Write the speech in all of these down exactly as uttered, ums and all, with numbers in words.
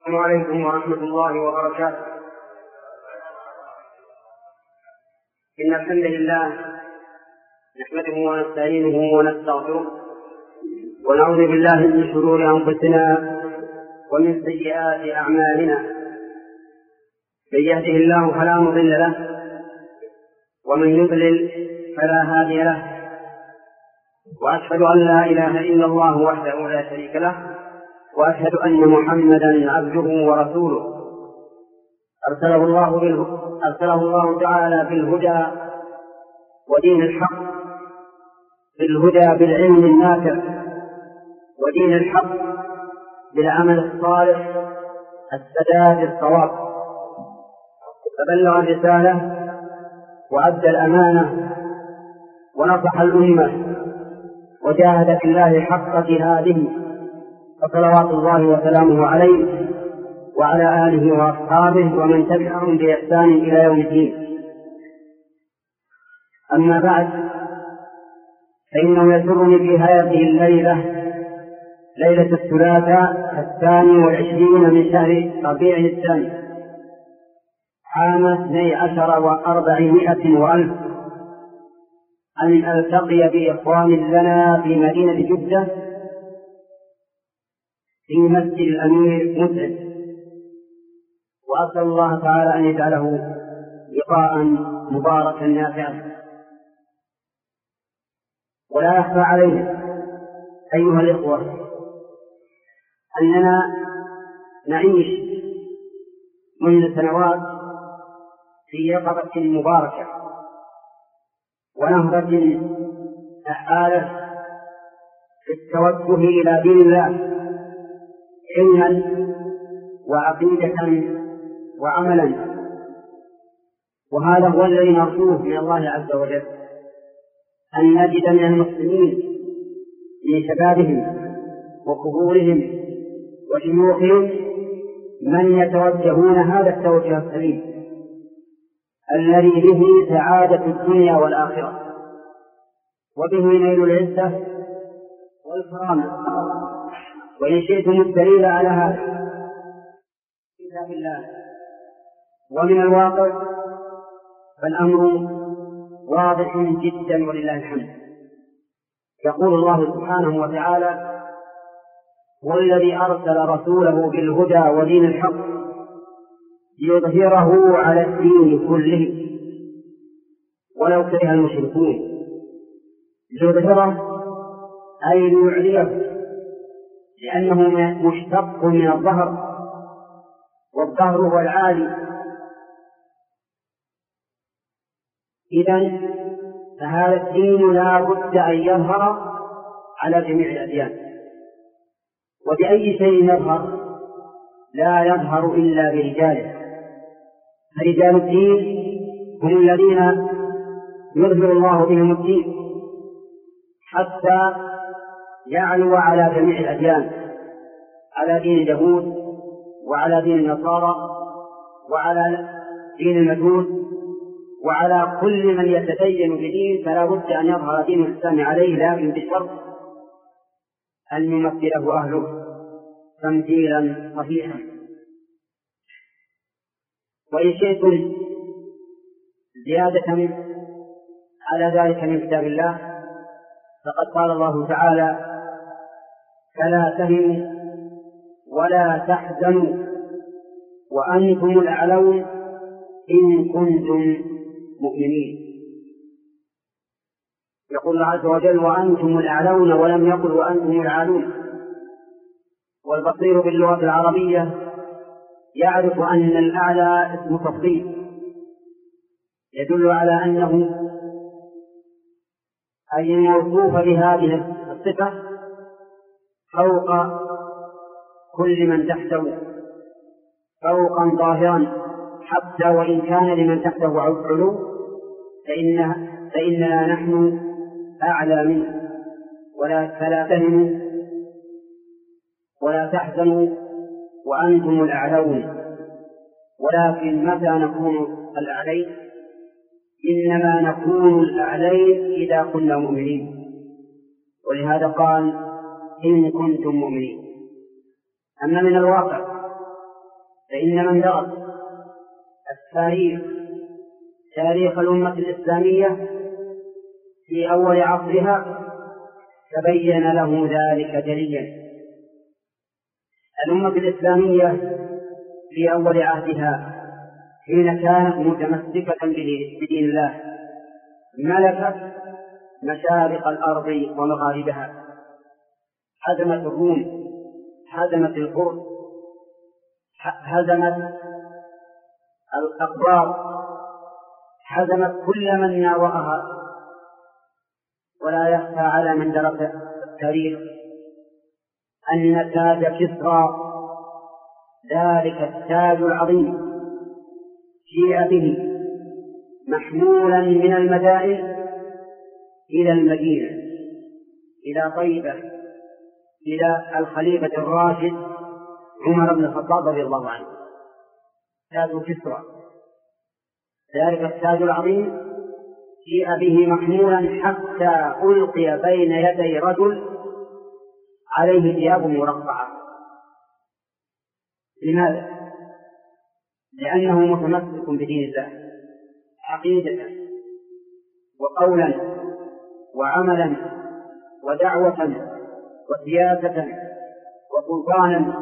السلام عليكم ورحمة الله وبركاته. إن الحمد لله نحمده ونستعينه ونستغفره ونعوذ بالله من شرور أنفسنا ومن سيئات أعمالنا. من يهده الله فلا مضل له ومن يضلل فلا هادي له، وأشهد أن لا إله إلا الله وحده لا شريك له، وأشهد أن محمدا عبده ورسوله أرسله الله, أرسله الله تعالى بالهدى ودين الحق، بالهدى بالعلم النافع ودين الحق بالعمل الصالح السداد الصواب، فبلغ الرسالة وأدى الأمانة ونصح الأمة وجاهد في الله حق جهاده، فصلوات الله وسلامه عليه وعلى آله وأصحابه ومن تبعهم بإحسان إلى يوم الدين. أما بعد، فإنه يسرني في هذه الليلة، ليلة الثلاثاء الثاني والعشرين من شهر ربيع الثاني عام اثني عشر وأربعمائة وألف، أن ألتقي بإخوان لنا في مدينة جدة في مسجد الأمير مسعد، وأسأل الله تعالى أن يجعله لقاء مباركا نافعا. ولا يخفى علينا أيها الإخوة أننا نعيش منذ سنوات في يقظة مباركة ونهضة فعالة في التوجه إلى دين الله علما وعقيدة وعملا، وهذا هو الذي نرجوه من الله عز وجل، أن نجد من المسلمين من شبابهم وكبورهم وشيوخهم من يتوجهون هذا التوجه السليم الذي به سعادة الدنيا والآخرة، وبه نيل العزة والكرامة. وإن شئتم الدليل على هذا كتاب الله ومن الواقع فالأمر واضح جدا ولله الحمد. يقول الله سبحانه وتعالى: هو الذي أرسل رسوله بالهدى ودين الحق ليظهره على الدين كله ولو كره المشركون. ليظهره أي ليعليه، لأنه مشتق من الظهر، والظهر هو العالي. إذن فهذا الدين لا بد أن يظهر على جميع الأديان. وبأي شيء يظهر؟ لا يظهر إلا برجاله. فرجال الدين هم الذين يظهر الله بهم الدين حتى يعلو على جميع الأديان، على دين اليهود وعلى دين النصارى وعلى دين المجوس وعلى كل من يتدين بدين، فلا بد أن يظهر دين الإسلام عليه، لكن بشرط أن يمثله أهله تمثيلا صحيحا. وإن شئتم زيادة على ذلك من كتاب الله فقد قال الله تعالى: فلا تهنوا ولا تحزنوا وأنتم الأعلون إن كنتم مؤمنين. يقول الله عز وجل: وأنتم الأعلون، ولم يقل وأنتم العالون. والبصير باللغة العربية يعرف أن الأعلى اسم تفضيل يدل على أنه أي الموصوف بهذه الصفة فوق كل من تحته فوقا ظاهرا، حتى وإن كان لمن تحته علو فإن فإننا نحن أعلى منه. ولا فلا تهنوا ولا تحزنوا وأنتم الأعلون. ولكن متى نكون الأعلين؟ إنما نكون الأعلين إذا كنا مؤمنين، ولهذا قال: إن كنتم مؤمنين. أما من الواقع فإن من درس التاريخ تاريخ الأمة الإسلامية في أول عصرها تبين له ذلك جليا. الأمة الإسلامية في أول عهدها حين كانت متمسكة بدين الله ملكت مشارق الأرض ومغاربها، هزمت الروم، هزمت الفرس، هزمت الأقباط، هزمت كل من ناوأها. ولا يخفى على من درس التاريخ أن تاج كسرى ذلك التاج العظيم جيء به محمولا من المدائن إلى المدينة، إلى طيبة، إلى الخليفة الراشد عمر بن الخطاب رضي الله عنه. تاج كسرى ذلك التاج العظيم جيء به محمولا حتى ألقي بين يدي رجل عليه ثياب مرقعة. لماذا؟ لأنه متمسك بدين الله عقيدة وقولا وعملا ودعوة وسياسة وسلطانا.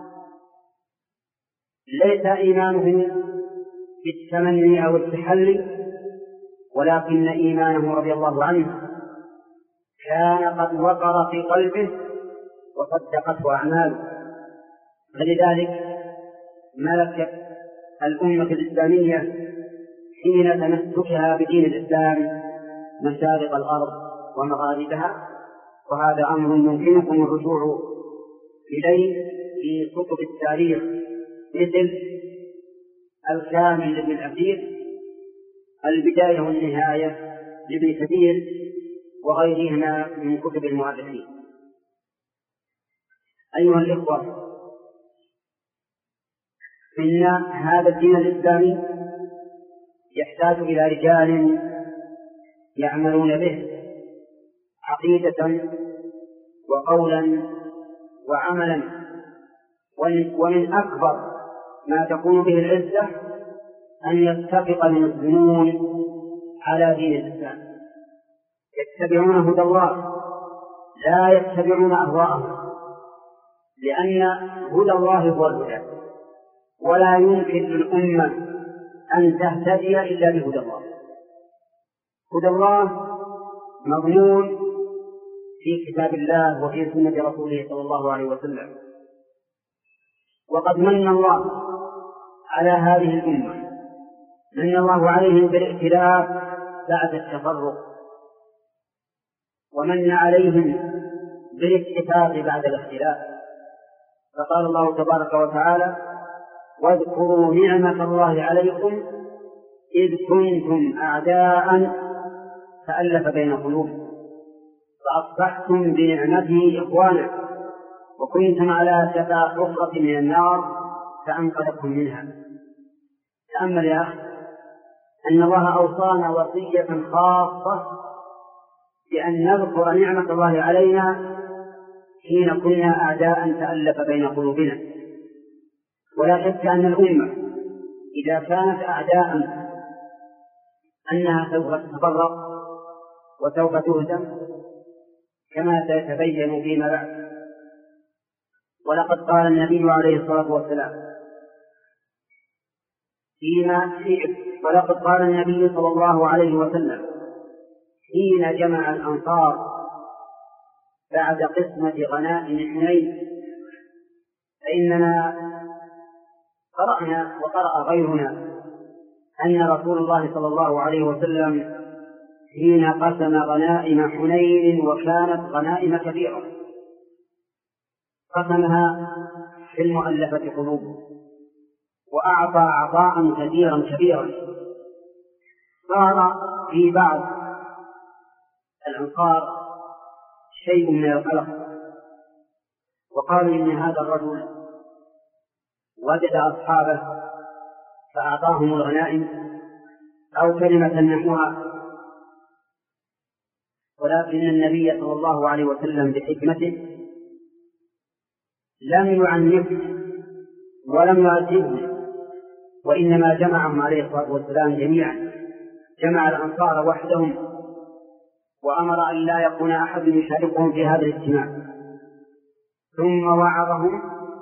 ليس إيمانه بالتمني أو التحلي، ولكن إيمانه رضي الله عنه كان قد وقر في قلبه وصدقته أعماله. فلذلك ملكت الأمة الإسلامية حين تمسكها بدين الإسلام مشارق الأرض ومغاربها، وهذا أمر يمكنكم الرجوع إليه في كتب التاريخ مثل الكامل لابن الأثير، البداية والنهاية لابن كثير، وغيرهما من كتب المؤرخين. أيها الإخوة، إن هذا الدين الإسلامي يحتاج إلى رجال يعملون به عقيدة وقولا وعملا. ومن أكبر ما تكون به العزة أن يتفق المسلمون على دين الإسلام، يتبعون هدى الله لا يتبعون أهواءهم، لأن هدى الله هو الهدى، ولا يمكن للأمة أن تهتدي إلا بهدى الله. هدى الله مضمون في كتاب الله وفي سنة رسوله صلى الله عليه وسلم. وقد من الله على هذه الأمة، من الله عليهم بالائتلاف بعد التفرق، ومن عليهم بالاتفاق بعد الاختلاف. فقال الله تبارك وتعالى: واذكروا نعمة الله عليكم إذ كنتم أعداء فألف بين قلوبكم فأصبحتم بنعمته إخوانا وكنتم على شفا حفرة من النار فأنقذكم منها. تأمل يا أخي أن الله أوصانا وصية خاصة بأن نذكر نعمة الله علينا حين كنا أعداء تألف بين قلوبنا. ولا شك أن الأمة إذا كانت أعداء أنها سوف تتفرق وسوف تهزم كما سيتبين فيما بعد. ولقد قال النبي عليه الصلاة والسلام فيما ولقد قال النبي صلى الله عليه وسلم حين جمع الأنصار بعد قسمة غنائم حنين: فإننا قرأنا وقرأ غيرنا أن رسول الله صلى الله عليه وسلم حين قسم غنائم حنين وكانت غنائم كبيرة قسمها في المؤلفة قلوبهم وأعطى عطاء كثيرا كبيرا. صار في بعض الأنصار شيء من القلق، وقالوا إن هذا الرجل وجد أصحابه فأعطاهم الغنائم أو كلمة نحوها، ولكن النبي صلى الله عليه وسلم بحكمته لم يعنفه ولم يعذبهم، وإنما جمعهم عليه الصلاة والسلام جميعا، جمع الأنصار وحدهم، وأمر أن لا يكون أحد يشاركهم في هذا الاجتماع، ثم وعظهم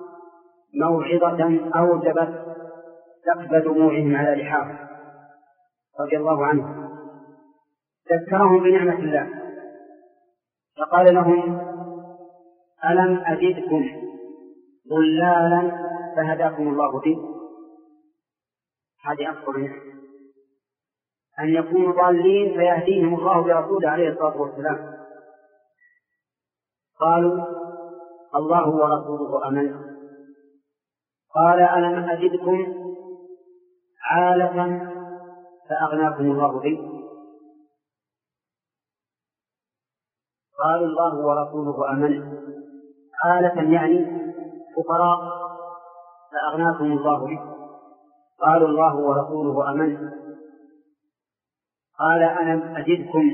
موعظة أوجبت سكب دموعهم على لحاف رضي الله عنه. ذكرهم بنعمة الله فقال لهم: ألم أجدكم ضلالا فهداكم الله به؟ هذه أكبر نعمة، أن يكونوا ضالين فيهديهم الله برسوله عليه الصلاة والسلام. قالوا: الله ورسوله أمن. قال: ألم أجدكم عالة فأغناكم الله به؟ قالوا: الله ورسوله أمن. عالة يعني فقراء فأغناكم الله به. قالوا: الله ورسوله أمن. قال: ألم أجدكم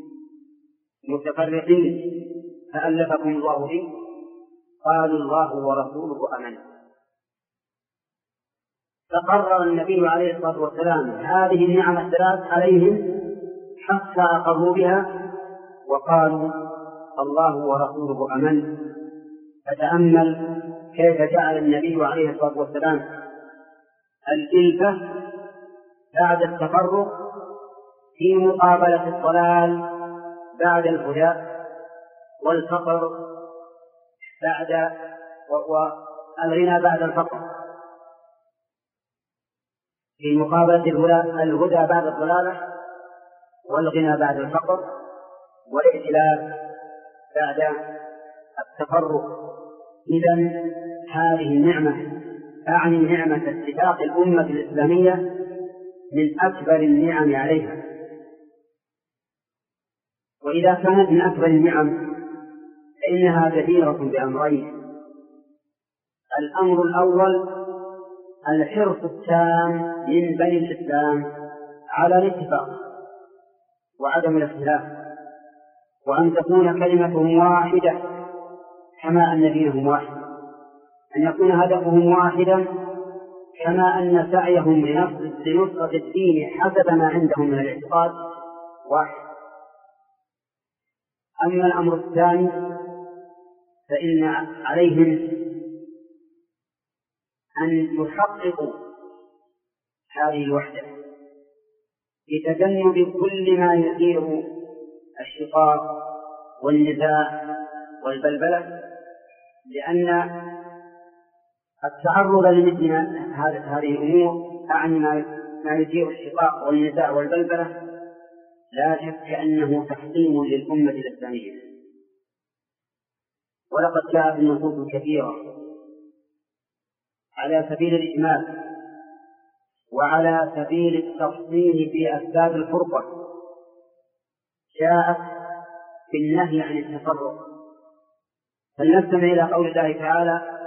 متفرقين فألفكم الله به؟ قالوا: الله ورسوله أمن. فقرر النبي عليه الصلاة والسلام هذه النعم الثلاث عليهم حتى أقروا بها وقالوا: الله ورسوله أمن. فتأمل كيف جعل النبي عليه الصلاة والسلام الإلفة بعد التفرق في مقابلة الضلال بعد الهدى، والفقر بعد والغنى بعد الفقر، في مقابلة الهدى بعد الضلالة والغنى بعد الفقر والائتلاف بعد التفرق. إذن هذه النعمة أعني نعمة اتفاق الأمة الإسلامية من أكبر النعم عليها. وإذا كانت من أكبر النعم فإنها جديرة بأمرين: الأمر الأول الحرص التام من بني الإسلام على الاتفاق وعدم الاختلاف، وأن تكون كلمتهم واحدة كما أن دينهم واحد، أن يكون هدفهم واحدا كما أن سعيهم لنصرة الدين حسب ما عندهم من الاعتقاد واحد. أما الأمر الثاني فإن عليهم أن يحققوا هذه الوحدة بتجنب كل ما يثير الشقاق والنزاع والبلبلة، لأن التعرض لمثل هذه الأمور أعني ما يثير الشقاق والنزاع والبلبلة لا شك أنه تحطيم للأمة الإسلامية. ولقد جاء في النصوص الكثيرة على سبيل الإجمال وعلى سبيل التفصيل في أسباب الفرقة، جاءت في النهي عن التفرق. فلنستمع إلى قول الله تعالى: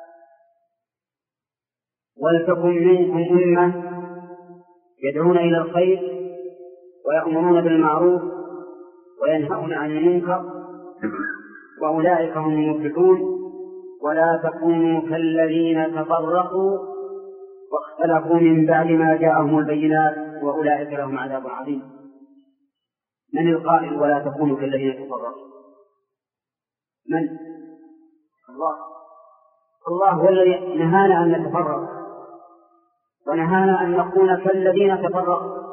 ولتكن منكم أمة يدعون إلى الخير ويأمرون بالمعروف وينهون عن المنكر وأولئك هم المفلحون ولا تكونوا كالذين تفرقوا واختلفوا من بعد ما جاءهم البينات وأولئك لهم عذاب عظيم. من القائل ولا تكونوا كالذين تفرقوا؟ من؟ الله. الله هو الذي نهانا أن نتفرق ونهانا أن نكون كالذين تفرقوا،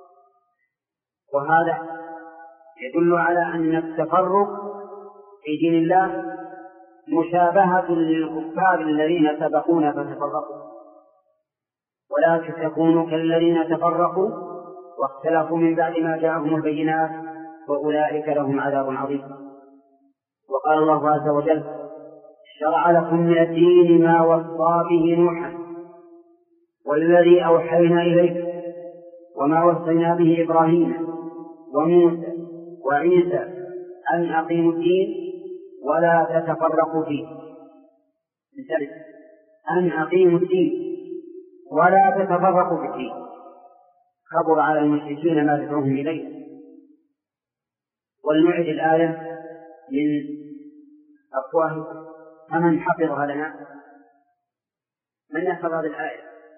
وهذا يدل على أن التفرق في دين الله مشابهة للكفار الذين سبقونا فتفرقوا، ولا تكونوا كالذين تفرقوا واختلفوا من بعد ما جاءهم البينات وأولئك لهم عذاب عظيم. وقال الله عز وجل: شرع لكم من الدين ما وصى به نوحا والذي أوحينا إليك وما وصينا به إبراهيم وموسى وعيسى أن أقيموا الدين ولا تتفرقوا فيه. مثال: أن أقيموا الدين ولا تتفرقوا في الدين. كبر على المشركين ما تدعوهم إليه. ولنعد الآية من أفواه فمن حفظها لنا. من يحفظ هذه الآية؟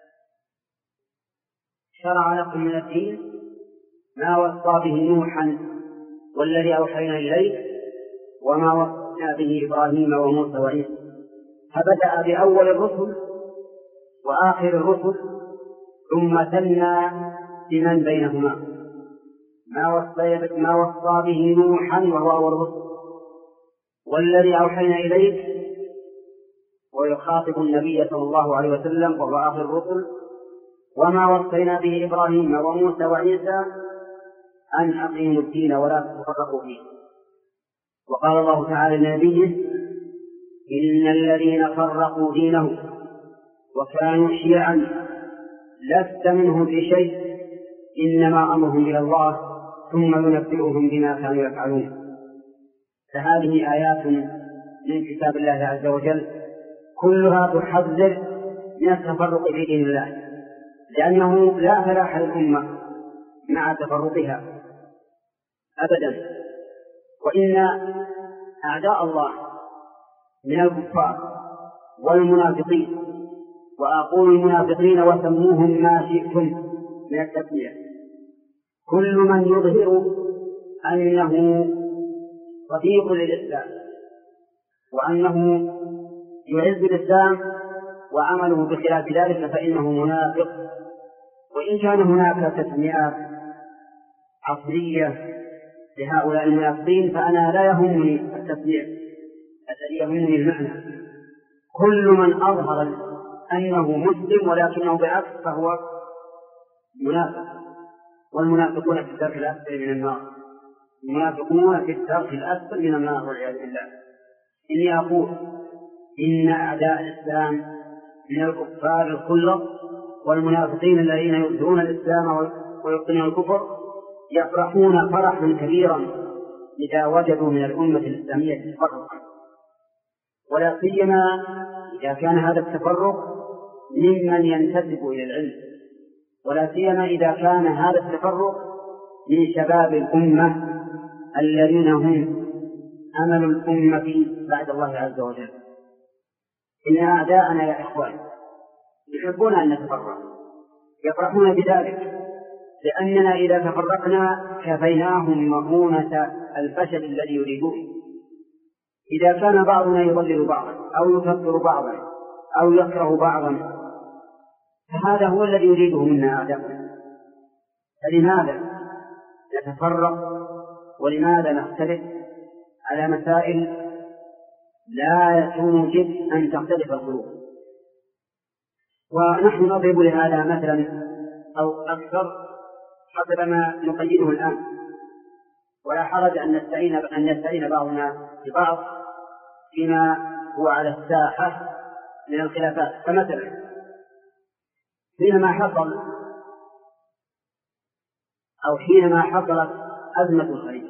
شرع لكم من الدين ما وصى به نوحا والذي أوحينا إليه وما وصينا به إبراهيم وموسى وعيسى، فبدأ بأول الرسل وآخر الرسل ثم ثنى بمن بينهما. ما وصى ما وصى به نوحا وهو أول الرسل، والذي أوحينا إليه ويخاطب النبي صلى الله عليه وسلم وهو آخر الرسل، وما وصينا به إبراهيم وموسى وعيسى أن أقيموا الدين ولا تفرقوا فيه. وقال الله تعالى لنبيه: إن الذين فرقوا دينهم وكانوا شيعا لست منهم في شيء إنما أمرهم إلى الله ثم ينبئهم بما كانوا يفعلون. فهذه آيات من كتاب الله عز وجل كلها تحذر من التفرق في دين الله، لأنه لا فلاح للأمة مع تفرقها أبدا. وإن أعداء الله من الكفار والمنافقين، وأقول المنافقين وسموهم ما شئتم من التسمية، كل من يظهر أنه صديق للإسلام وأنه يعز الإسلام وعمله بخلاف ذلك فإنه منافق. وإن كان هناك تسميات عصرية لهؤلاء المنافقين فأنا لا يهمني التسمية، الذي يهمني المعنى. كل من أظهر أنه مسلم ولكنه بعكس فهو منافق، والمنافقون في الدرك الأسفل من النار، المنافقون في الدرك الأسفل من النار والعياذ بالله. إني أقول إن أعداء الإسلام من الكفار الخلص والمنافقين الذين يؤذون الإسلام ويبطنون الكفر يفرحون فرحا كبيرا إذا وجدوا من الأمة الإسلامية تفرقا، ولا سيما إذا كان هذا التفرق ممن ينتسب إلى العلم، ولا سيما إذا كان هذا التفرق من شباب الأمة الذين هم أمل الأمة بعد الله عز وجل. إن أعداءنا يا إخوان يحبون أن نتفرق، يفرحون بذلك، لأننا إذا تفرقنا كفيناهم مؤونة الفشل الذي يريدون. إذا كان بعضنا يضلل بعضا أو يكفر بعضا أو يكره بعضا فهذا هو الذي يريده منا أعداؤنا. فلماذا نتفرق ولماذا نختلف على مسائل لا توجب أن تختلف القلوب؟ ونحن نضرب لهذا مثلا أو أكثر حسب ما نقيده الآن، ولا حرج أن نستعين أن يستعين بعضنا ببعض فيما هو على الساحة من الخلافات. فمثلا حينما حصل أو حينما حصلت أزمة الخليج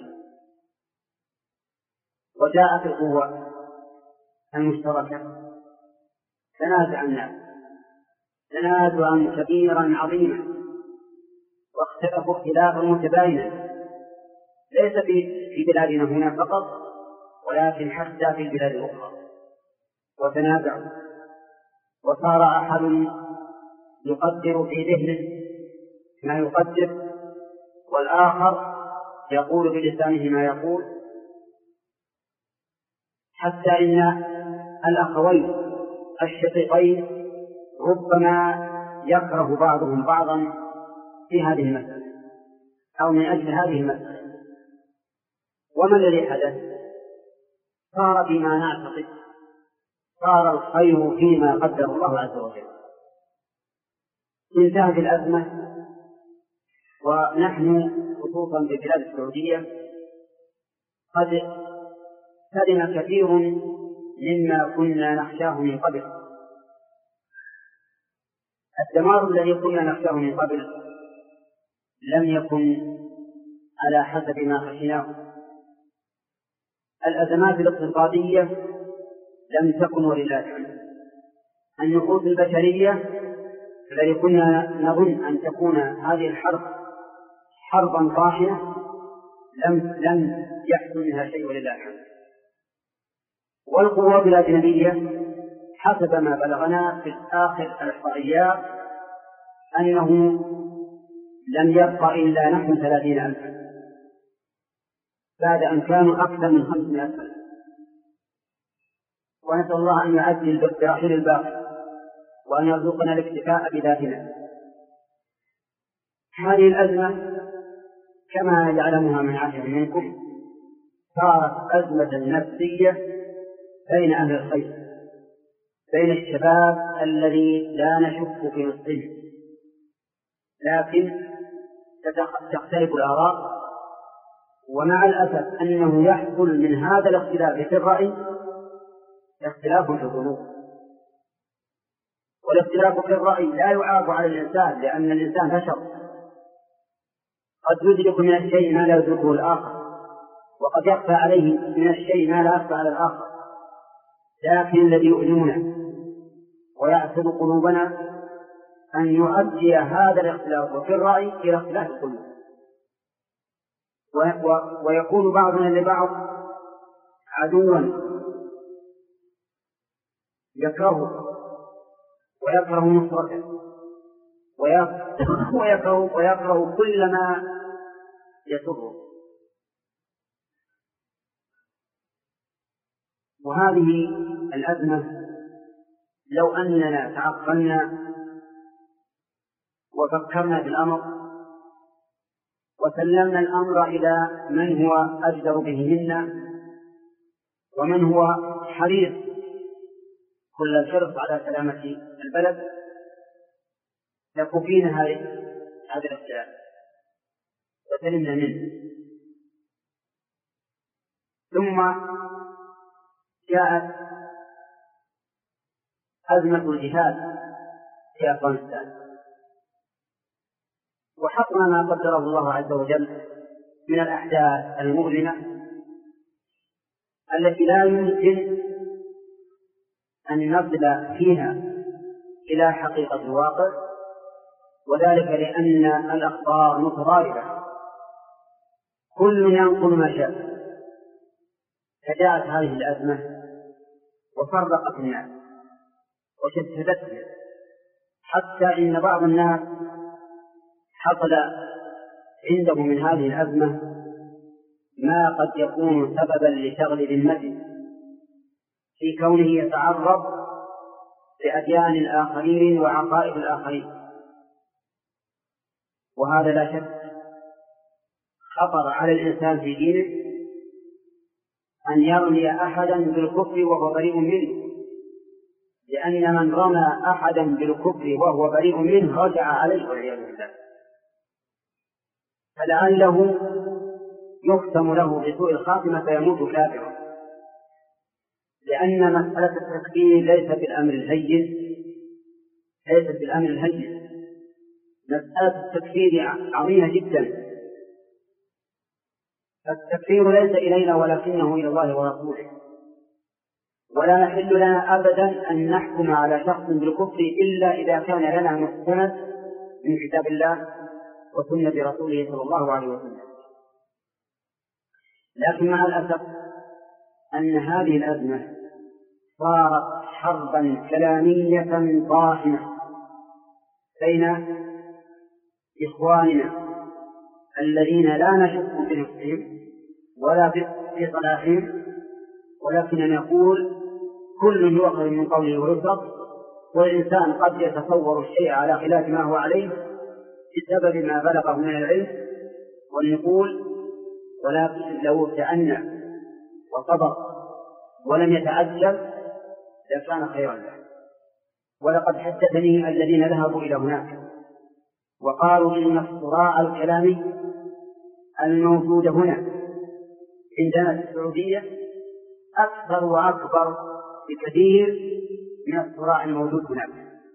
وجاءت القوة المشتركة تنازع الناس تنازعا كبيرا عظيما واختلفوا اختلافا متباينا، ليس في بلادنا هنا فقط ولكن حتى في البلاد الأخرى، وتنازعوا وصار أحد يقدر في ذهنه ما يقدر والآخر يقول بلسانه ما يقول، حتى إن الأخوين الشقيقين ربما يكره بعضهم بعضا في هذه المسألة أو من أجل هذه المسألة. وما الذي حدث؟ صار بما نعتقد صار الخير فيما قدر الله عز وجل. انتهت الأزمة ونحن خصوصا في بلاد السعودية قد سلم كثير مما كنا نخشاه من قبل. الدمار الذي كنا نخشاه من قبل لم يكن على حسب ما خشيناه. الأزمات الاقتصادية لم تكن ولله الحمد. النفوس البشرية التي كنا نظن أن تكون هذه الحرب حربا طاحنة لم لم يحصل منها شيء ولله الحمد. والقوات الأجنبية حسب ما بلغنا في آخر الإحصائيات أنه لم يبقى إلا نحو ثلاثين ألفا بعد أن كانوا أكثر من خمسمائة ألف. ونسأل الله أن يعجل برحيل الباقي وأن يرزقنا الاكتفاء بذاتنا. هذه الأزمة كما يعلمها من عشر منكم صارت أزمة نفسية بين أهل الخير، بين الشباب الذي لا نشك في نصفه، لكن تختلف الآراء. ومع الأسف أنه يحصل من هذا الاختلاف في الرأي اختلاف في الظروف، والاختلاف في الرأي لا يعاب على الإنسان، لأن الإنسان بشر قد يدرك من الشيء ما لا يدركه الآخر، وقد يخفى عليه من الشيء ما لا يخفى على الآخر. لكن الذي يؤلمنا ويعصب قلوبنا أن يؤدي هذا الاختلاف في الرأي إلى اختلاف القلوب، ويكون بعضنا لبعض عدوا يكره ويكره نصرته ويكره, ويكره كل ما يسره. وهذه الأزمة لو أننا تعقلنا وفكرنا في الأمر وسلمنا الأمر إلى من هو أجدر به منا ومن هو حريص كل الحرص على سلامة البلد لكفينا هذا الاختلاف وسلمنا منه. ثم جاءت أزمة الجهاد في أفغانستان، وحصل ما قدره الله عز وجل من الأحداث المؤلمة التي لا يمكن أن نصل فيها إلى حقيقة الواقع، وذلك لأن الأخبار متضاربة كل ينقل ما شاء. فجاءت هذه الأزمة وفرقت الناس وشتتهم، حتى إن بعض الناس حصل عنده من هذه الأزمة ما قد يكون سببا لشغل ذمته في كونه يتعرض لأديان الآخرين وعقائد الآخرين، وهذا لا شك خطر على الإنسان في دينه أن يرمي أحدا بالكفر وهو بريء منه، لأن من رمى أحدا بالكفر وهو بريء منه رجع عليه والعياذ بالله، فلعله يختم له بسوء الخاتمة فيموت كافرا. لأن مسألة التكفير ليس بالأمر الهين، ليس بالأمر الهين، مسألة التكفير عظيمة جدا. التكفير ليس إلينا ولكنه إلى الله ورسوله، ولا يحل لنا أبدا أن نحكم على شخص بالكفر إلا إذا كان لنا مستند من كتاب الله وسنة رسوله صلى الله عليه وسلم. لكن مع الأسف أن هذه الأزمة صارت حربا كلامية طاحنة بين إخواننا الذين لا نشك في نفسهم ولا في صلاحهم، ولكن نقول كل يؤخذ من قوله ويترك، والإنسان قد يتصور الشيء على خلاف ما هو عليه بسبب ما بلغه من العلم والنقول، ولكن لو تعنى وصبر ولم يتعجل لكان خيرا له. ولقد حدثني الذين ذهبوا إلى هناك وقالوا إن الصراع الكلامي الموجود هنا عندنا في السعودية أكثر وأكبر بكثير من الصراع الموجود هناك،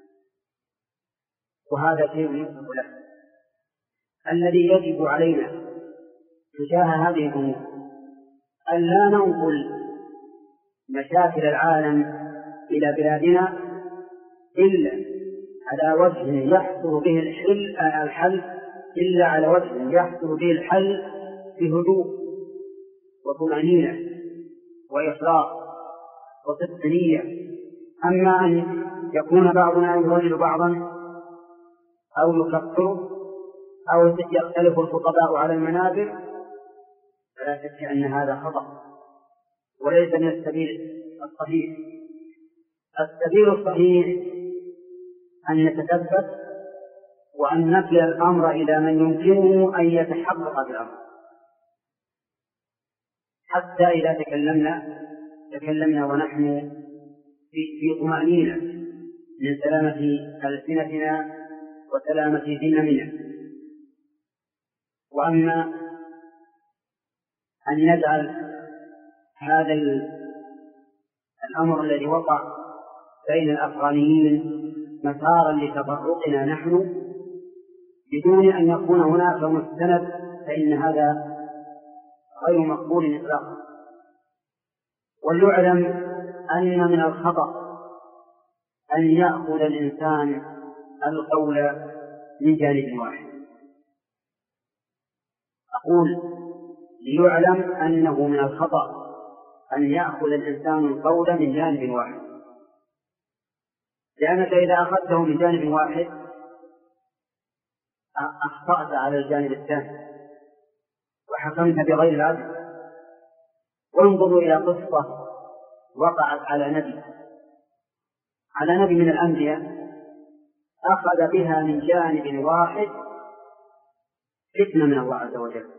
وهذا شيء يصف له. الذي يجب علينا تجاه هذه الأمور أن لا ننقل مشاكل العالم إلى بلادنا إلا على وجه يحصل به الحل, الحل إلا على وجه يحصل به الحل بهدوء وطمأنينة وإخلاص وصدق نية، أما أن يكون بعضنا يرجل بعضا أو يكفر أو يختلف الخطباء على المنابر فلا شك أن هذا خطأ وليس من السبيل الصحيح. السبيل الصحيح أن نتثبت وأن نكل الأمر إلى من يمكنه أن يتحقق بالأمر، حتى إذا تكلمنا تكلمنا ونحن في طمأنينة من سلامة ألسنتنا وسلامة ذممنا. وأما أن نجعل هذا الأمر الذي وقع بين الأفغانيين مسارا لتفرقنا نحن بدون أن يكون هناك مستند، فإن هذا غير مقبول إطلاقا. وليعلم أن من الخطأ أن يأخذ الإنسان القول من جانب واحد. أقول ليعلم أنه من الخطأ أن يأخذ الإنسان القول من جانب واحد، لأنك إذا أخذته من جانب واحد أخطأت على الجانب الثاني وحكمت بغير العدل. وانظروا إلى قصة وقعت على نبي على نبي من الأنبياء أخذ بها من جانب واحد فتنة من الله عز وجل.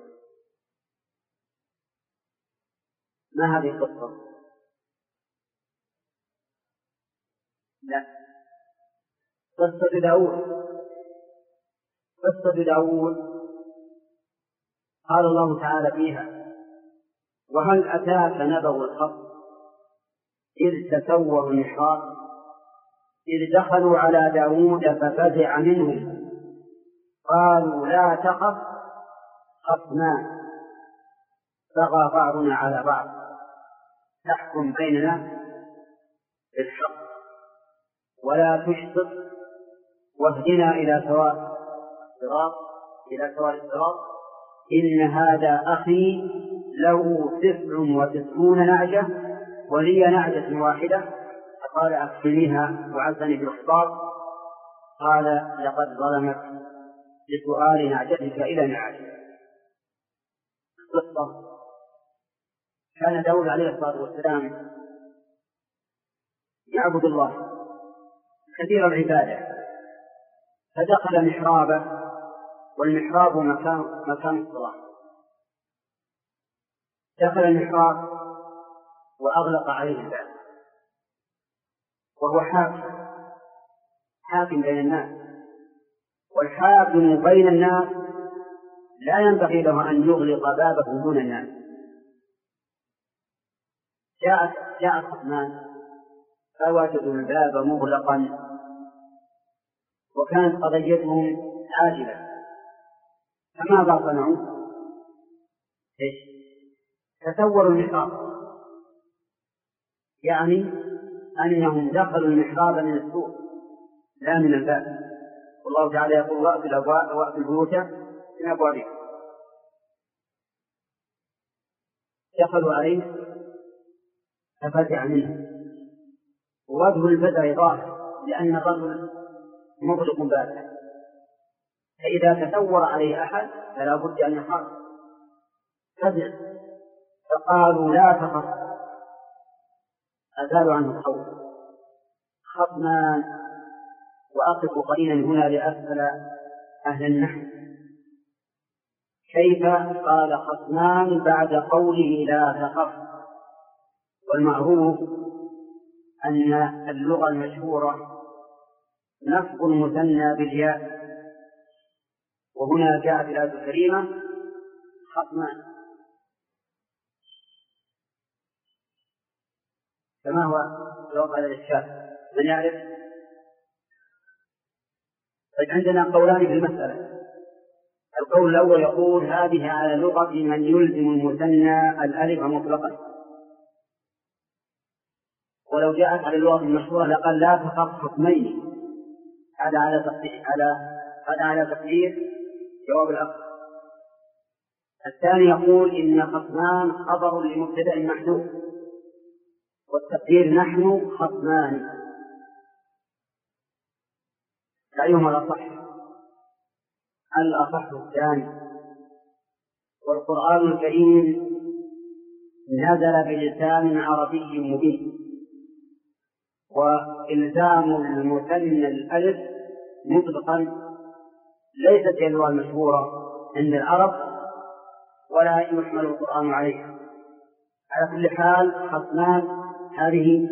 ما هذه القصة؟ لا، قصة داود. قصة داود قال الله تعالى فيها: وهل أتاك نبأ الخصم إذ تسوروا المحراب إذ دخلوا على داود ففزع منهم قالوا لا تخف خصمان بغى بعضنا على بعض تحكم بيننا بالحق ولا تشطط واهدنا إلى سواء الصراط إلى سواء الصراط إن هذا أخي له تسع وتسعون نعجة ولي نعجة واحدة فقال أكفنيها وعزني بالخطاب قال لقد ظلمت لسؤال نعجتك إلى نعجة. القصة: كان داود عليه الصلاة والسلام يعبد الله كثير العبادة، فدخل محرابه والمحراب مكان مكان الصلاة. دخل المحراب وأغلق عليه الباب وهو حاكم حاكم بين الناس، والحاكم بين الناس لا ينبغي له أن يغلق بابه دون الناس. جاءت جاءت خصمان فوجدوا الباب مغلقا وكانت قضيتهم عاجلة، فماذا صنعوا؟ تسوروا المحراب، يعني أنهم دخلوا المحراب من السوق لا من الباب. والله تعالى يقول: وأتوا الأبواب وأتوا البيوت من أبوابها. دخلوا عليه ففزع منه، ووجه الفزع ظاهر لأن الرجل مغلق بابه، فإذا تسور عليه أحد فلا بد أن يخاف. فزع فقالوا لا تخف، أزالوا عنه الخوف. خصمان، وأقف قليلا هنا لأسأل أهل النحو كيف قال خصمان بعد قوله لا تخف؟ والمعروف أن اللغة المشهورة نصب المثنى بالياء، وهنا جاءت الآية الكريمة خصمان. كما هو جواب هذا الإشكال؟ من يعرف؟ طيب، عندنا قولان في المسألة. القول الأول يقول هذه على لغة من يلزم المثنى الألف مطلقا، ولو جاءت على اللغة المشهورة لقال لا تخف حكمين. هذا على تقدير على هذا على تقدير جواب الأخ. الثاني يقول إن خصمان خبر لمبتدأ محذوف، والتقدير نحن خصمان. فأيهما الأصح؟ الأصح الثاني. والقرآن الكريم نزل بلسان عربي مبين، وإلزام المثنى الألف مطلقا ليست هي اللغة المشهورة عند العرب، ولا يحمل القرآن عليها. على كل حال خصمان هذه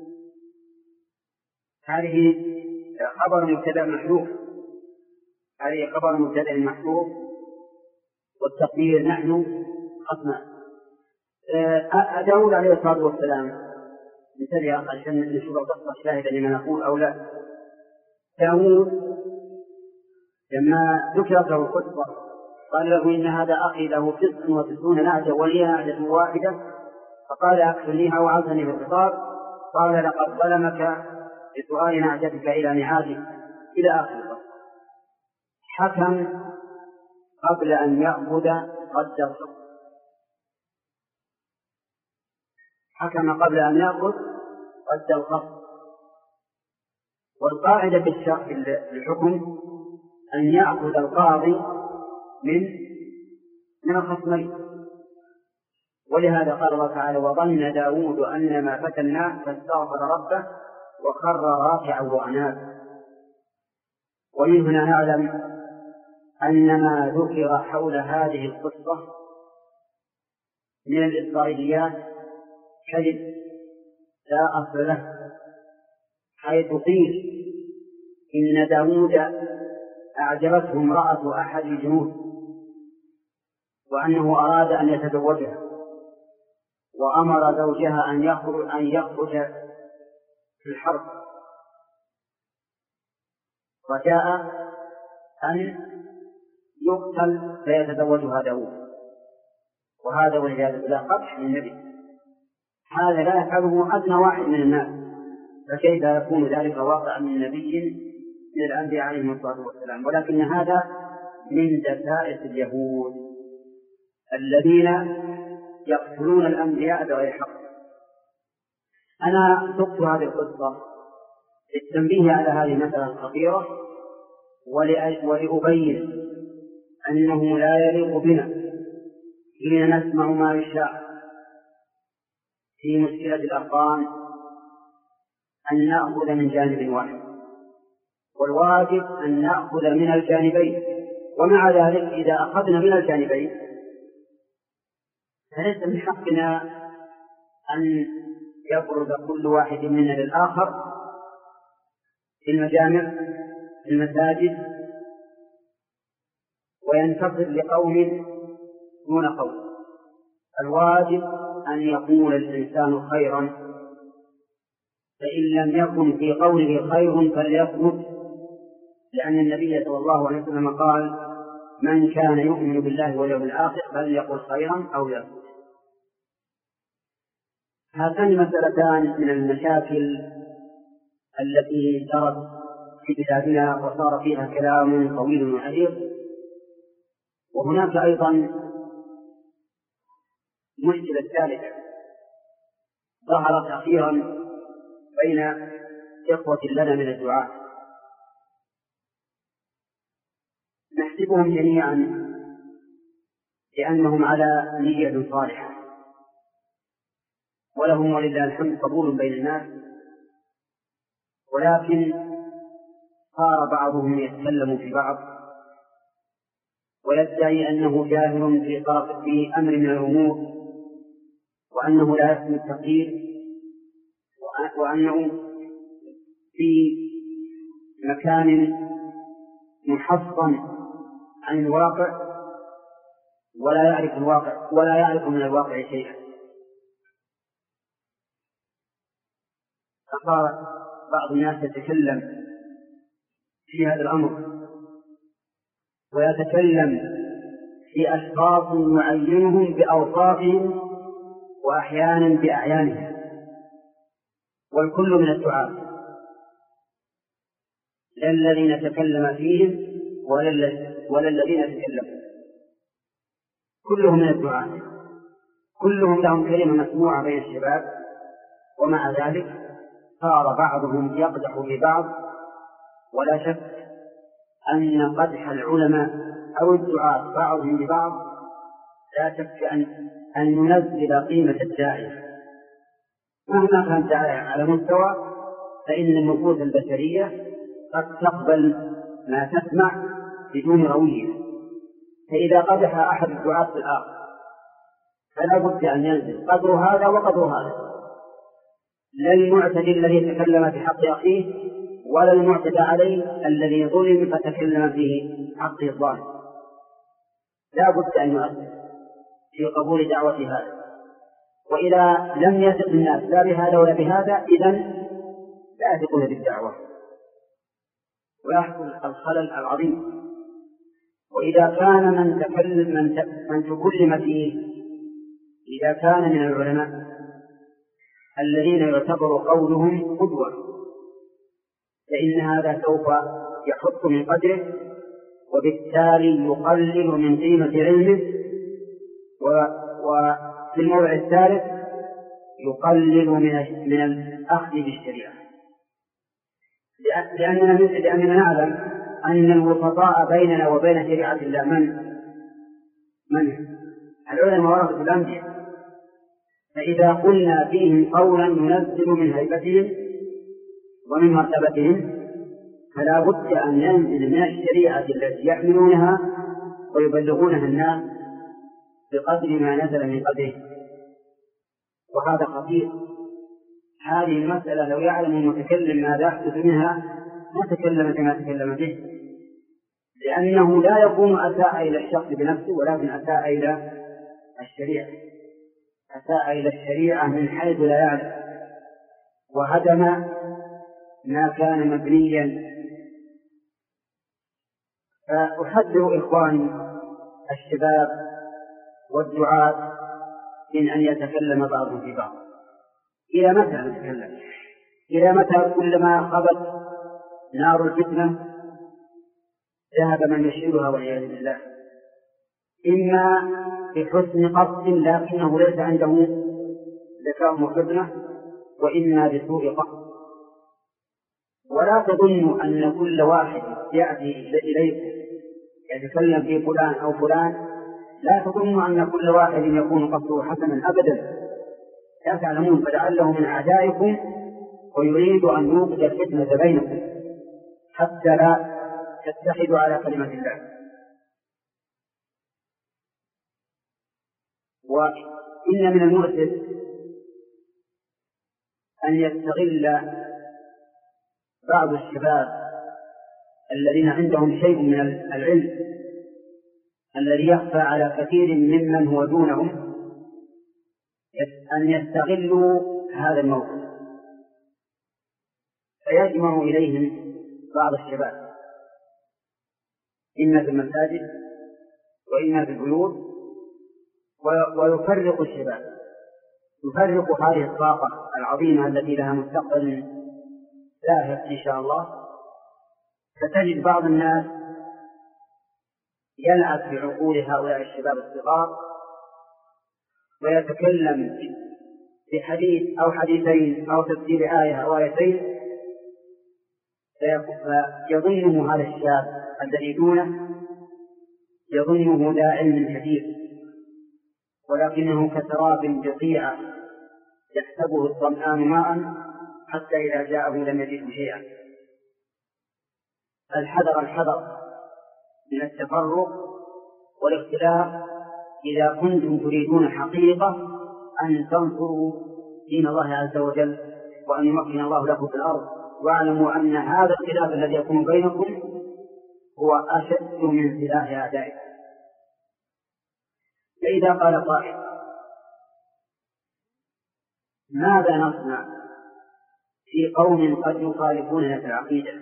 هذه خبر مبتدأ محذوف، هذه خبر مبتدأ محذوف، والتقدير نحن خصمان. داود عليه الصلاة والسلام نتبع عشان نشوف القصة شاهدا لما نقول أو لا. داود لما ذكرت له القصة قال له إن هذا أخي له تسع وتسعون نعجة ولي نعجة واحدة، فقال أكفلنيها وعظني بالخطاب. قال لقد ظلمك بسؤال نعجتك إلى نعاجك إلى آخر القصة. حكم قبل أن يأخذ رد الخطب، حكم قبل أن يأخذ رد الخطب. والقاعدة في الشرع في الحكم أن يأخذ القاضي من من الخصمين، ولهذا قال الله تعالى: وظن داود أن ما فتناه فاستغفر ربه وخر راكعا وأناب. ومن هنا نعلم أن ما ذكر حول هذه القصة من الإسرائيليات كذب لا أصل له، حيث قيل إن داود أعجبته امرأة أحد الجنود وأنه أراد أن يتزوجها، وأمر زوجها أن يخرج أن يخرج في الحرب، رجاء أن يقتل فيتزوجها داود. وهذا والعياذ بالله قبح للنبي، هذا لا يفعله أدنى واحد من الناس، فكيف يكون ذلك واقعا من نبي من الأنبياء عليهم الصلاة والسلام؟ ولكن هذا من دسائس اليهود الذين يقتلون الأنبياء بغير حق. أنا سقت هذه القصة للتنبيه على هذه المسألة الخطيرة، ولأبين أنه لا يليق بنا حين نسمع ما يشاع في مشكلة الأرقام أن نأخذ من جانب واحد، والواجب أن نأخذ من الجانبين. ومع ذلك إذا أخذنا من الجانبين فليس من حقنا أن يبرز كل واحد منا للآخر في المجامع في المساجد وينتصر لقوم دون قول. الواجب أن يقول الإنسان خيرا، فإن لم يكن في قوله خير فليصمت، لأن النبي صلى الله عليه وسلم قال: من كان يؤمن بالله واليوم الآخر فليقل خيرا أو يصمت. هاتان مسألتان من المشاكل التي جرت في بلادنا وصار فيها كلام طويل وعريض. وهناك أيضا مشكلة ثالثة ظهرت أخيرا بين إخوة لنا من الدعاة، نحسبهم جميعا لأنهم على نية صالحة ولهم ولله الحمد قبول بين الناس، ولكن صار بعضهم يتكلم في بعض ويدعي أنه جاهل في طرف في أمر من الأمور، وأنه لا يحسن التقدير، وأنه في مكان محصن عن الواقع ولا يعرف الواقع ولا يعرف من الواقع شيئا. فصار بعض الناس يتكلم في هذا الأمر ويتكلم في أشخاص معينهم بأوصافهم وأحيانا بأعيانهم، والكل من الدعاة، لا الذين تكلم فيهم ولا الذين تكلموا، كلهم من الدعاة، كلهم لهم كلمة مسموعة بين الشباب. ومع ذلك صار بعضهم يقدح في بعض، ولا شك أن قدح العلماء أو الدعاة بعضهم ببعض لا شك أن أن ينزل قيمة الداعية مهما كان داعية على مستوى، فإن النفوس البشرية قد تقبل ما تسمع بدون روية. فإذا قدح أحد الدعاة في الآخر فلا بد أن ينزل قدر هذا وقدر هذا، لا المعتدي الذي تكلم في حق أخيه ولا المعتدى عليه الذي ظلم فتكلم في حق الظالم. لا بد أن يؤثر في قبول دعوة هذا، وإذا لم يثق الناس لا بهذا ولا بهذا إذن لا يثقون بالدعوة ويحصل الخلل العظيم. وإذا كان من تكلم من, من تكلم فيه إذا كان من العلماء الذين يعتبر قولهم قدوة، فإن هذا سوف يحط من قدره، وبالتالي يقلل من قيمة علمه، وفي الموضع الثالث يقلل من من الأخذ بالشريعة، لأننا لأننا نعلم أن الوسطاء بيننا وبين شريعة الله من من العلماء ورثة الأنبياء. فإذا قلنا فيهم قولا ينزل من هيبتهم ومن مرتبتهم فلا بد أن ينزل من الشريعة التي يحملونها ويبلغونها الناس بقدر ما نزل من قدره، وهذا خطير. هذه المسألة لو يعلم المتكلم ماذا يحدث منها ما تكلم كما تكلم به، لأنه لا يكون أساء إلى الشخص بنفسه ولكن أساء إلى الشريعة، أساء إلى الشريعة من حيث لا يعلم، وهدم ما كان مبنيا. فأحذر إخواني الشباب والدعاة من أن يتكلم بعضهم في بعض. إلى متى نتكلم؟ إلى متى كلما خبت نار الفتنة ذهب من يشيلها والعياذ بالله، إما بحسن قصد لكنه ليس عنده ذكاء وخبرة، وإما بسوء قصد. ولا تظنوا أن كل واحد يأتي إليكم يتكلم في فلان أو فلان، لا تظنوا أن كل واحد يكون قصده حسنا أبدا، لا تعلمون، فلعله من أعدائكم ويريد أن يوقظ الفتنة بينكم حتى لا تتحدوا على كلمة الله. وإن من المؤسف أن يستغل بعض الشباب الذين عندهم شيء من العلم الذي يخفى على كثير ممن هو دونهم أن يستغلوا هذا الموقف، فيجمع إليهم بعض الشباب إما في المساجد وإما في البيوت ويفرق الشباب، يفرق هذه الطاقة العظيمة التي لها مستقبل لاهق إن شاء الله. فتجد بعض الناس يلعب في عقول هؤلاء الشباب الصغار ويتكلم في حديث أو حديثين أو تفسير آية أو آيتين، فيظنه هذا الشاب الذي دونه يظنه ذا علم كثير، ولكنه كسراب بقيعة يحسبه الظمآن ماء حتى إذا جاءه لم يجده شيئا. الحذر الحذر من التفرق والاختلاف إذا كنتم تريدون حقيقة أن تنصروا دين الله عز وجل وأن يمكن الله لكم في الأرض. واعلموا أن هذا الخلاف الذي يكون بينكم هو أشد من سلاح أعدائكم. فإذا قال قائل ماذا نصنع في قوم قد يخالفوننا في العقيدة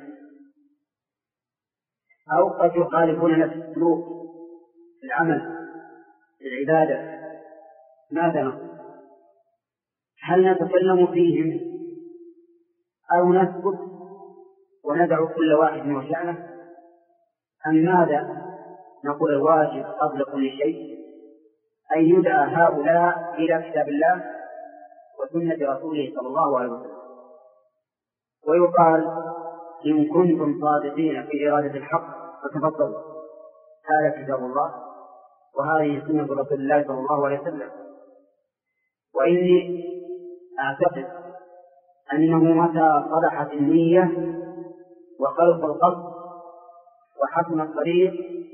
أو قد يخالفوننا في السلوك في العمل في العبادة، ماذا نصنع؟ هل نتكلم فيهم أو نسكت وندع كل واحد وشأنه، أم ماذا نقول؟ الواجب قبل كل شيء أن يدعى هؤلاء إلى كتاب الله وسنة رسوله صلى الله عليه وسلم، ويقال إن كنتم صادقين في إرادة الحق فتفضل، هذا كتاب الله وهذه سنة رسول الله صلى الله عليه وسلم. وإني أعتقد أنه متى صلحت النية وخلق القصد وحسن الطريق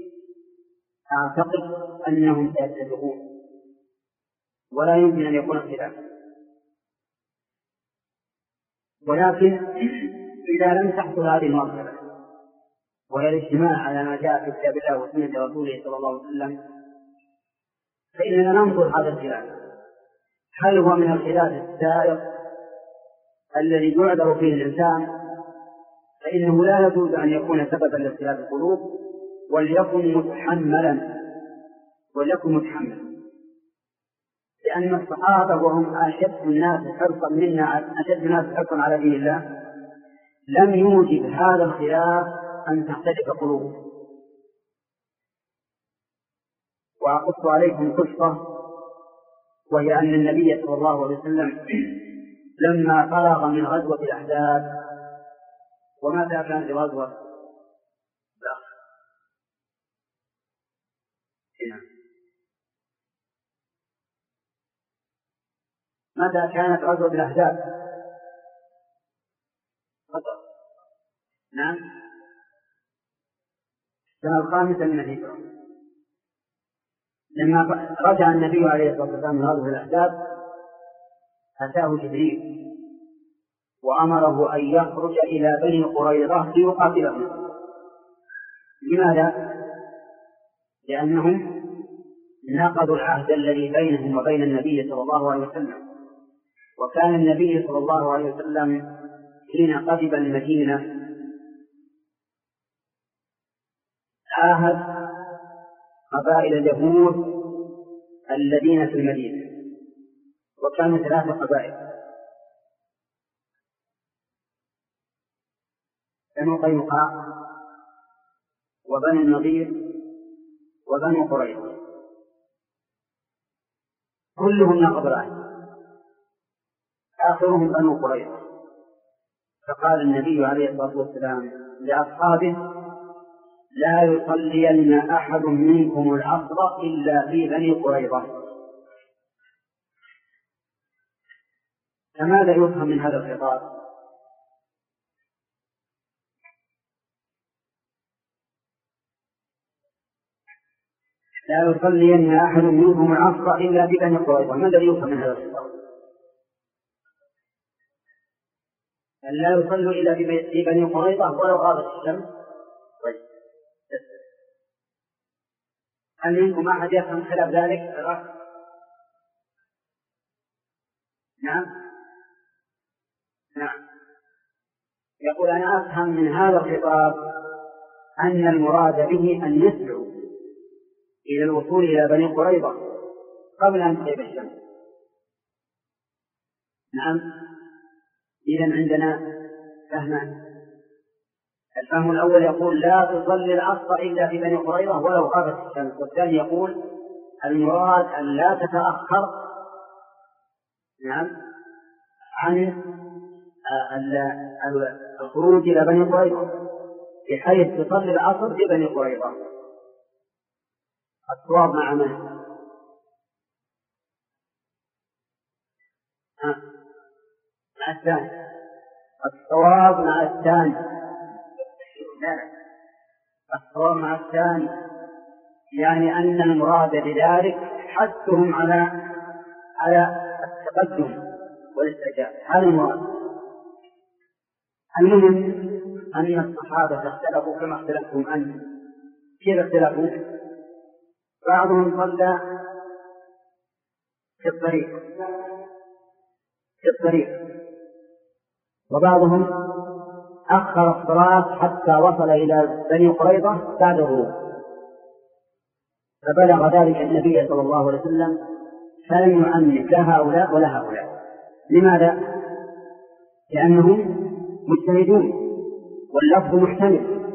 أعتقد أنهم سيتفقون ولا يمكن أن يكون خلاف. ولكن إذا لم تحصل هذه المرتبة وهي الاجتماع على ما جاء في كتاب الله وسنة رسوله صلى الله عليه وسلم، فإننا ننظر هذا الخلاف هل هو من الخلاف السائر الذي يعذر فيه الإنسان، فإنه لا يجوز أن يكون سببا لاختلاف القلوب، وليكن متحملا وليكن متحملا لأن الصحابة وهم أشد الناس حرصا منا أشد الناس حرصا على دين الله لم يوجب هذا الخلاف أن تختلف قلوبهم. وأقص عليكم قصة، وهي أن النبي صلى الله عليه وسلم لما فرغ من غزوة الأحزاب، ومتى كانت الغزوة؟ متى كانت غزوة الأحزاب؟ نعم، السنة الخامسة من الهجرة. لما رجع النبي عليه الصلاة والسلام من غزوة الأحزاب أتاه جبريل وأمره أن يخرج إلى بني قريظة ليقاتلهم. لماذا؟ لأنهم نقضوا العهد الذي بينهم وبين النبي صلى الله عليه وسلم، وكان النبي صلى الله عليه وسلم حين قدم المدينة عاهد قبائل اليهود الذين في المدينة، وكانوا ثلاثة قبائل: بنو قينقاع وبنو النضير وبنو قريظة، كلهم نقضوا العهد، آخرهم بنو قريظة. فقال النبي عليه الصلاة والسلام لأصحابه: لا يصلين أحد منكم العصر إلا في بني قريظة. فماذا يفهم من هذا الخطاب؟ لا يصلين أحد منكم العصر إلا في بني قريظة. ما الذي يفهم من هذا الخطاب؟ أن لا يصلوا إلا في بني قريظة ولو غابت الشمس. هل منكم أحد يفهم خلاف ذلك؟ نعم نعم يقول: أنا أفهم من هذا الخطاب أن المراد به أن يسعوا إلى الوصول إلى بني قريظة قبل أن تغيب الشمس. نعم، إذن عندنا فهمان. الفهم الأول يقول: لا تصلي العصر إلا في بني قريظة ولو غابت الشمس. والثاني يقول: المراد أن لا تتأخر نعم عن الخروج إلى بني قريظة بحيث تصلي العصر في بني قريظة. الصواب مع من؟ مع الثاني. الصواب مع الثاني. الصواب مع الثاني، يعني أن المراد بذلك حثهم على على التقدم والاستعجال. هذا المراد. المهم أن الصحابة اختلفوا كما اختلفتم أنتم. كيف اختلفوا؟ بعضهم صلى في الطريق في الطريق وبعضهم أخر الصلاة حتى وصل إلى بني قريظة بعد الغروب، فبلغ ذلك النبي صلى الله عليه وسلم فلم يعنف لا هؤلاء ولا هؤلاء. لماذا؟ لأنهم مجتهدون واللفظ محتمل.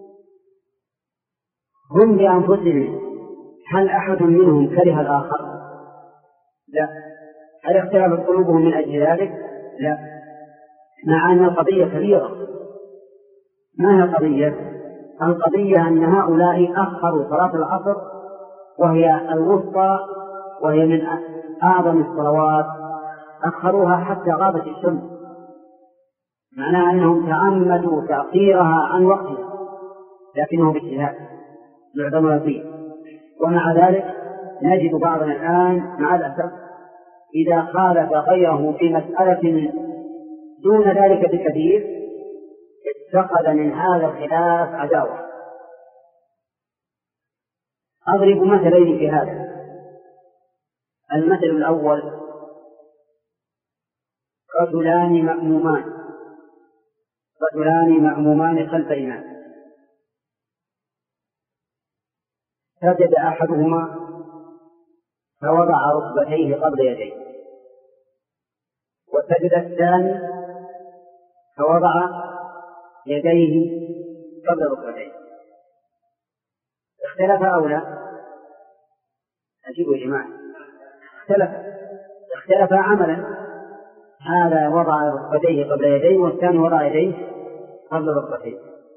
هم بأنفسهم هل أحد منهم كره الآخر؟ لا. هل اختلفت قلوبهم من أجل ذلك؟ لا. مع أن القضية كبيرة. ما هي القضية؟ القضية أن هؤلاء أخروا صلاة العصر وهي الوسطى وهي من أعظم الصلوات، أخروها حتى غابت الشمس، معناه أنهم تعمدوا تأخيرها عن وقتها، لكنه باجتهاد يعتبر فيه. ومع ذلك نجد بعضنا الآن مع الأسف إذا خالف غيره في مسألة دون ذلك بكثير اتخذ من هذا الخلاف عداوة. أضرب مثلين في هذا. المثل الأول: رجلان مأمومان رجلان مأمومان خلف إمام، سجد أحدهما فوضع ركبتيه قبل يديه، وسجد الثاني فوضع يديه قبل ركبتيه. اختلف أو لا؟ أجيبوا يا جماعة. اختلف اختلف عملا، هذا وضع ركبتيه قبل يديه والثاني وضع يديه قبل ركبتيه.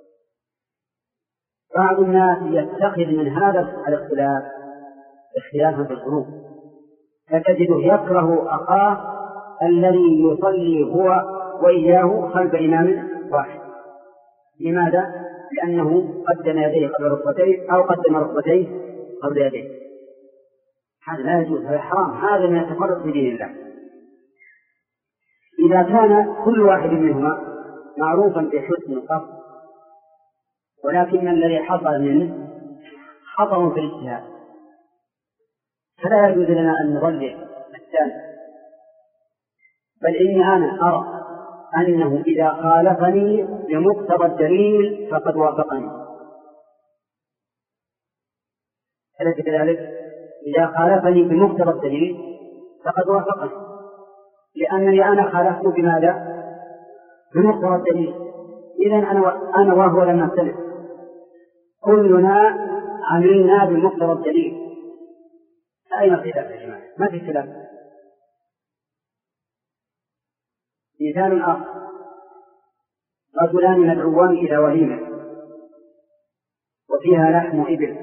بعض الناس يتخذ من هذا الاختلاف اختلافا في الظروف، فتجده يكره أخاه الذي يصلي هو وإياه خلف إمام واحد. لماذا؟ لأنه قدم يديه قبل ركبتيه أو قدم ركبتيه قبل يديه. هذا لا يجوز، هذا حرام، هذا من التفرق في دين الله. إذا كان كل واحد منهما معروفا بحسن القصد، ولكن الذي حصل منه خطأ في الاجتهاد، فلا يجوز لنا أن نضلل الثاني، بل إني أنا أرى أنه إذا خالفني بمقتضى الدليل فقد وافقني. أليس كذلك؟ إذا خالفني بمقتضى الدليل فقد وافقني، لأنني أنا خالفته بماذا؟ بمقتضى الدليل. إذن أنا أنا وهو لم نختلف، كلنا عملنا بمقتضى الدليل. أين الخلاف يا جماعة؟ ما في خلاف. مثال آخر: رجلان مدعوان إلى وليمة وفيها لحم إبل،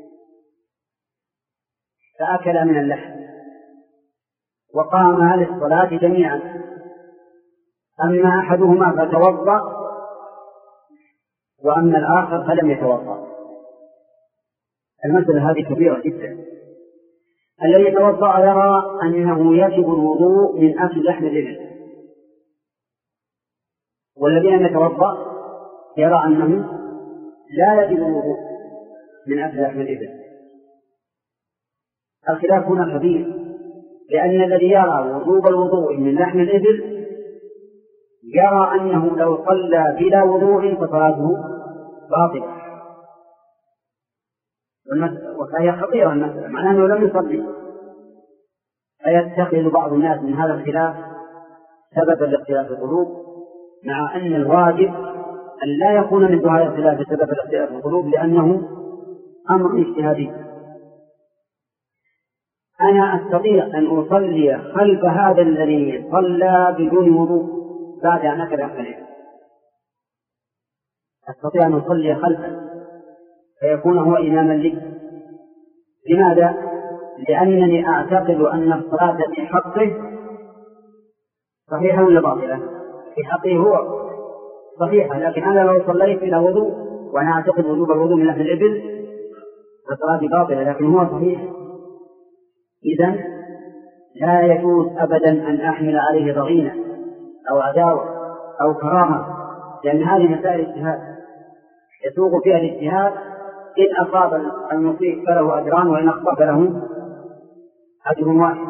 فأكلا من اللحم وقاما للصلاة جميعا، أما أحدهما فتوضأ وأما الآخر فلم يتوضأ. المسألة هذه كبيرة جدا. الذي يتوضأ يرى أنه يجب الوضوء من أكل لحم الإبل، والذي لم يتوضأ يرى أنه لا يجب الوضوء من أكل لحم الإبل. الخلاف هنا كبير، لأن الذي يرى وجوب الوضوء من لحم الإبل يرى أنه لو صلى بلا وضوء فصلاته باطلة، وهي خطيرة المسألة، معناه أنه لم يصلي. فيتخذ بعض الناس من هذا الخلاف سببا لاختلاف القلوب، مع أن الواجب أن لا يكون من هذا الخلاف سببا لاختلاف القلوب، لأنه أمر اجتهادي. أنا أستطيع أن أصلي خلف هذا الذي صلى بدون وضوء بعد أن أكل أكله، أستطيع أن أصلي خلفه فيكون هو إماما لي. لماذا؟ لأنني أعتقد أن الصلاة في حقه صحيحة ولا باطلة؟ في حقه هو صحيحة، لكن أنا لو صليت إلى وضوء وأنا أعتقد وجوب الوضوء من لحم الإبل فصلاتي باطلة، لكن هو صحيح. إذن لا يجوز أبدا أن أحمل عليه ضغينة أو عداوة أو كرامة، لأن هذه مسائل اجتهاد يسوق فيها الاجتهاد، إن أصاب المصيب فله أجران وإن أخطأ فله أجر واحد.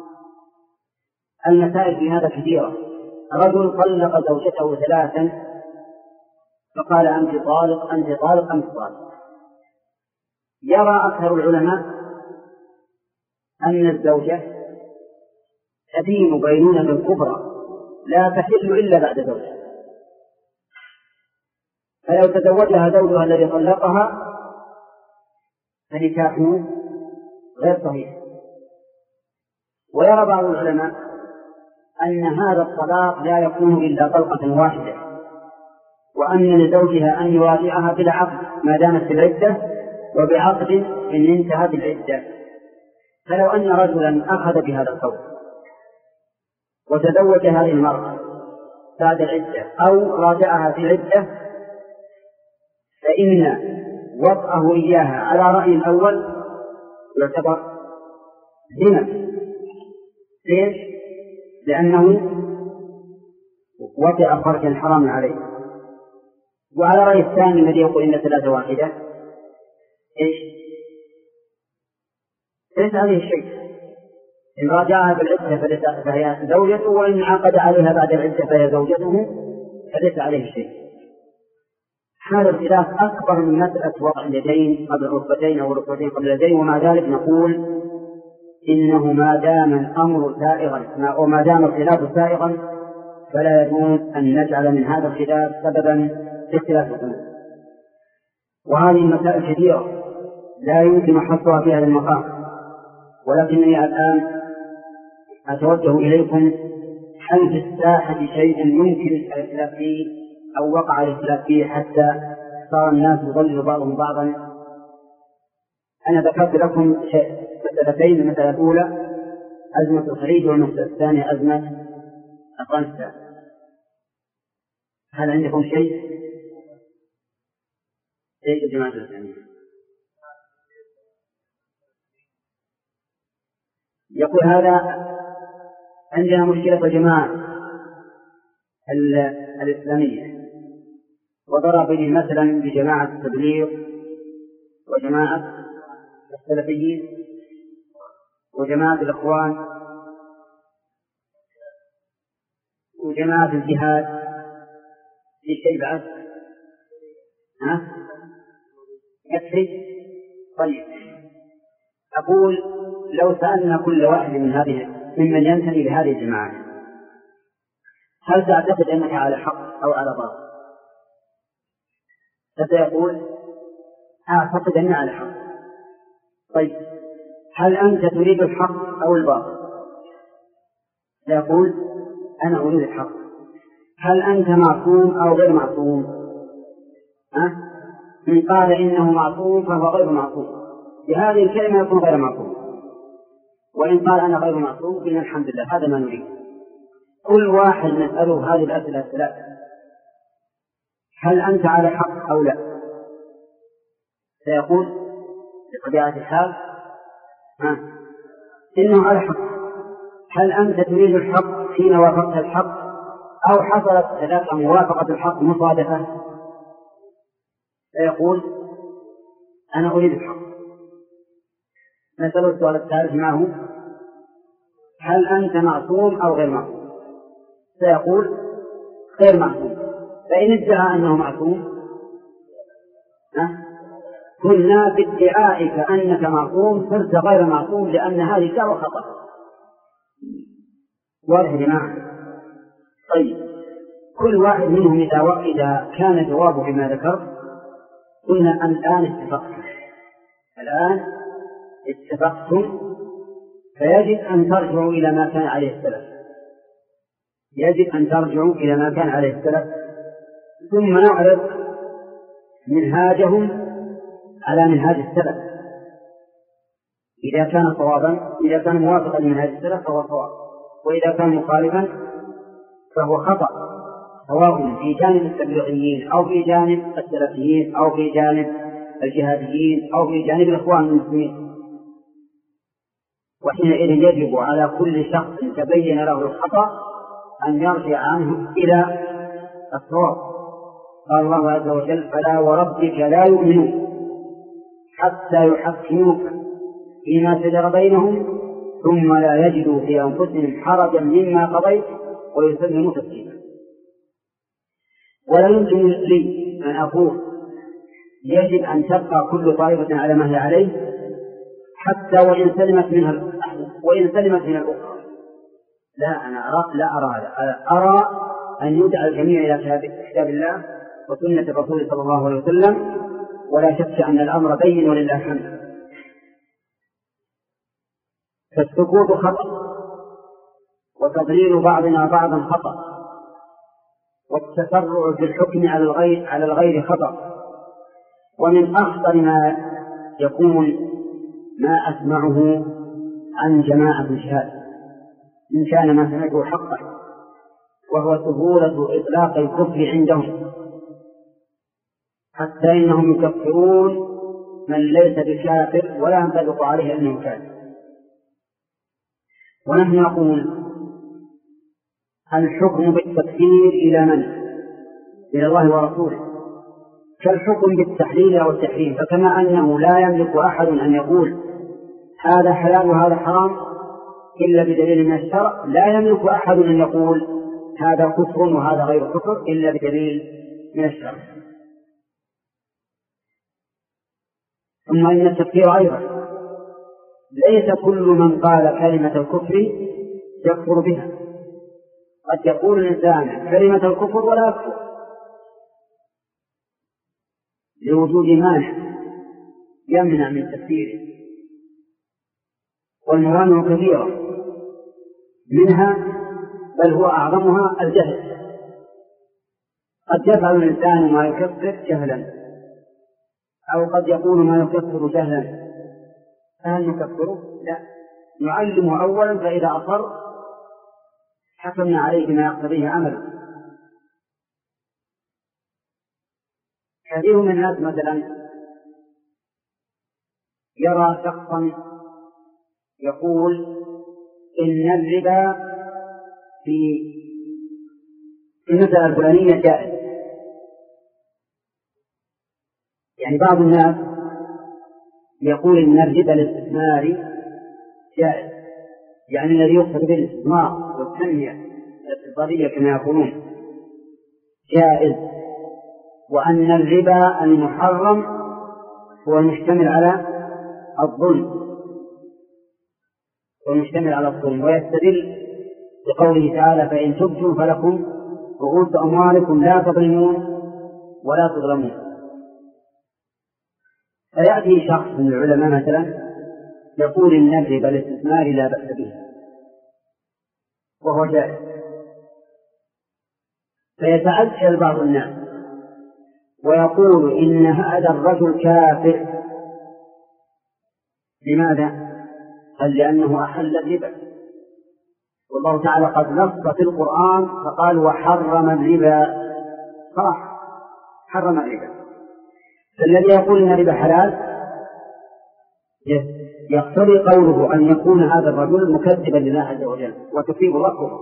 المسائل في هذا كثيرة. رجل طلق زوجته ثلاثا فقال أنت طالق أنت طالق أنت طالق. يرى أكثر العلماء أن الزوجة تبين بينونة كبرى لا تحل إلا بعد زوجها، فلو تزوجها زوجها الذي طلقها فنكاحه غير صحيح. ويرى بعض العلماء أن هذا الطلاق لا يكون إلا طلقة واحدة، وأن لزوجها أن يراجعها بلا عقد ما دامت في العدة، وبعقد إن انتهت العدة. فلو أن رجلا أخذ بهذا القول وتزوج هذه المرأة بعد العدة أو راجعها في العدة، فإن وطئه إياها على رأي الأول يعتبر زنا. ليش؟ لأنه وطئ فرجا حرام عليه. وعلى رأي الثاني الذي يقول إن ثلاثة واحدة، إيش؟ ليس عليه شيء. إن راجعها بالعدة فهي زوجته، وإن عقد عليها بعد العدة فهي زوجته، فليس عليه شيء. هذا الخلاف أكبر من مسألة وضع اليدين قبل الركبتين أو الركبتين قبل اليدين. ومع ذلك نقول إنه ما دام الأمر سائغا وما دام الخلاف سائغا فلا يجوز أن نجعل من هذا الخلاف سببا لاختلاف الأمور. وهذه المسائل كثيرة لا يمكن حصرها في هذا المقام، ولكنني الآن أتوجه إليكم: هل في الساحة شيء يمكن الاختلاف فيه أو وقع الاختلاف فيه حتى صار الناس يضلل بعضهم بعضا؟ أنا ذكرت لكم مسألتين: المسألة الأولى أزمة الخليج، والمسألة الثانية أزمة أفغانستان. هل عندكم شيء؟ شيء يا جماعة الإسلامية؟ يقول هذا عندنا مشكلة الجماعة الإسلامية، وضرب لي مثلا بجماعة التبليغ وجماعة السلفيين وجماعة الإخوان وجماعة الجهاد. في شيء بعد؟ ها؟ يكفي؟ طيب، أقول لو سألنا كل واحد من هذه ممن ينتمي لهذه الجماعات: هل تعتقد أنك على حق أو على باطل؟ فسيقول: أعتقد أني على حق. طيب، هل أنت تريد الحق أو الباطل؟ سيقول: أنا أريد الحق. هل أنت معصوم أو غير معصوم؟ أه؟ من قال إنه معصوم فهو غير معصوم، بهذه الكلمة يكون غير معصوم. وإن قال أنا غير معصوم قلنا الحمد لله، هذا ما نريد. كل واحد نسأله هذه الأسئلة الثلاث: هل أنت على حق أو لا؟ سيقول بطبيعة الحال ها إنه على حق. هل أنت تريد الحق حين وافقت الحق، أو حصلت لك موافقة الحق مصادفة؟ سيقول: أنا أريد الحق. نسأل السؤال الثالث معه: هل أنت معصوم أو غير معصوم؟ سيقول: غير معصوم. فإن ادعى أنه معصوم قلنا بادعائك أنك معصوم صرت غير معصوم، لأن هذه دعوة خطأ. واضح يا جماعة؟ طيب، كل واحد منهم إذا كان جوابه بما ذكر قلنا الآن اتفقتم الآن اتفقتم فيجب أن ترجعوا إلى ما كان عليه السلف يجب أن ترجعوا إلى ما كان عليه السلف ثم نعرض منهاجهم على منهاج السلف. إذا كان صوابا إذا كان موافقا لمنهاج السلف فهو صواب، وإذا كان مخالفا فهو خطأ، سواء في جانب التبليغيين أو في جانب السلفيين أو في جانب الجهاديين أو في جانب الإخوان المسلمين. وحينئذ يجب على كل شخص تبين له الخطأ أن يرجع عنه إلى الصواب. قال الله عز وجل: فلا وربك لا يؤمنون حتى يحكموك فيما شجر بينهم ثم لا يجدوا في أنفسهم حرجا مما قضيت ويسلموا تسليما. ولا يمكن لي أن أقول يجب أن تبقى كل طائفة على ما هي عليه حتى وإن سلمت منها وإن سلمت من الأخرى. لا، أنا أرى لا أرى هذا. أرى أن يدعى الجميع إلى كتاب الله وسنة الرسول صلى الله عليه وسلم، ولا شك أن الأمر بين ولله الحمد. فالسكوت خطأ، وتضليل بعضنا بعضا خطأ، والتسرع في الحكم على الغير على الغير خطأ. ومن أخطر ما يكون ما أسمعه عن جماعة شاذ إن كان ما سمعته حقا، وهو سهولة إطلاق الكفر عندهم، حتى إنهم يكفرون من ليس بكافر ولا ينطبق عليه أنه كافر. ونحن نقول الحكم بالتكفير إلى من؟ إلى الله ورسوله، كالحكم بالتحليل أو التحريم. فكما أنه لا يملك أحد أن يقول هذا حلال وهذا حرام إلا بدليل من الشرع، لا يملك أحد أن يقول هذا كفر وهذا غير كفر إلا بدليل من الشرع. ثم إن التكفير أيضا ليس كل من قال كلمة الكفر يكفر بها، قد يقول الإنسان كلمة الكفر ولا يكفر لوجود مانع يمنع من تكفيره، والموانع كثيرة، منها بل هو أعظمها الجهل. قد يفعل الإنسان ما يكفر جهلا، أو قد يقول ما يكفر جهلا، فهل نكفره؟ لا، نعلمه أولا، فإذا أصر حكمنا عليه بما يقتضيه عمله. كثير من الناس مثلا يرى شخصا يقول إن الربا في المسألة الفلانية جائز. يعني بعض الناس يقول إن الربا الاستثماري جائز، يعني الذي يقصد به الاستثمار والتنمية الاقتصادية كما يقولون جائز، وأن الربا المحرم هو المشتمل على الظلم والمشتمل على الظلم، ويستدل بقوله تعالى فإن تبتم فلكم رؤوس أموالكم لا تظلمون ولا تظلمون. فيأتي شخص من العلماء مثلا يقول إن الربا الاستثماري لا بأس به وهو جائز، فيتعجل بعض الناس ويقول إن هذا الرجل كافر. لماذا؟ قال لأنه أحل الربا، والله تعالى قد نص في القرآن فقال وحرم الربا، صح حرم الربا. فالذي يقول إن الربا حلال يقتضي قوله أن يكون هذا الرجل مكذبا لله عز وجل وتكذيب الله كفر.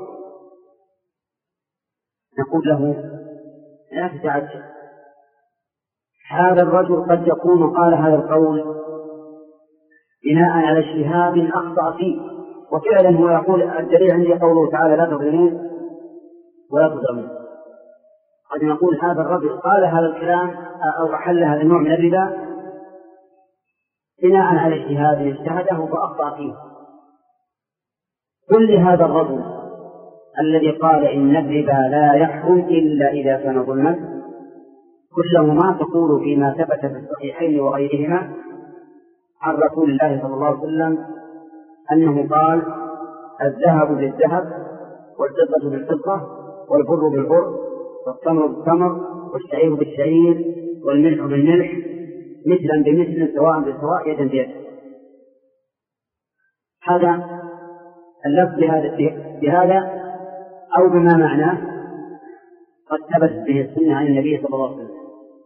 نقول له لا تتعجل، هذا الرجل قد يكون قال هذا القول بناء على اجتهاد أخطأ فيه، وفعلا هو يقول الدليل عندي قوله تعالى لا تظلمون ولا تظلمون. قد نقول هذا الرجل قال هذا الكلام أو أحل هذا النوع من الربا بناء على اجتهاد اجتهده فأخطأ فيه. كل هذا الرجل الذي قال إن الربا لا يحرم إلا إذا كان ظلما، كله ما تقول فيما ثبت في الصحيحين وغيرهما عن رسول الله صلى الله عليه وسلم أنه قال الذهب بالذهب والفضة بالفضة والبر بالبر والتمر بالتمر والشعير بالشعير والملح بالملح مثلا بمثل سواء بسواء يدا بيد. هذا اللفظ بهذا أو بما معناه قد ثبت به السنة عن النبي صلى الله عليه وسلم.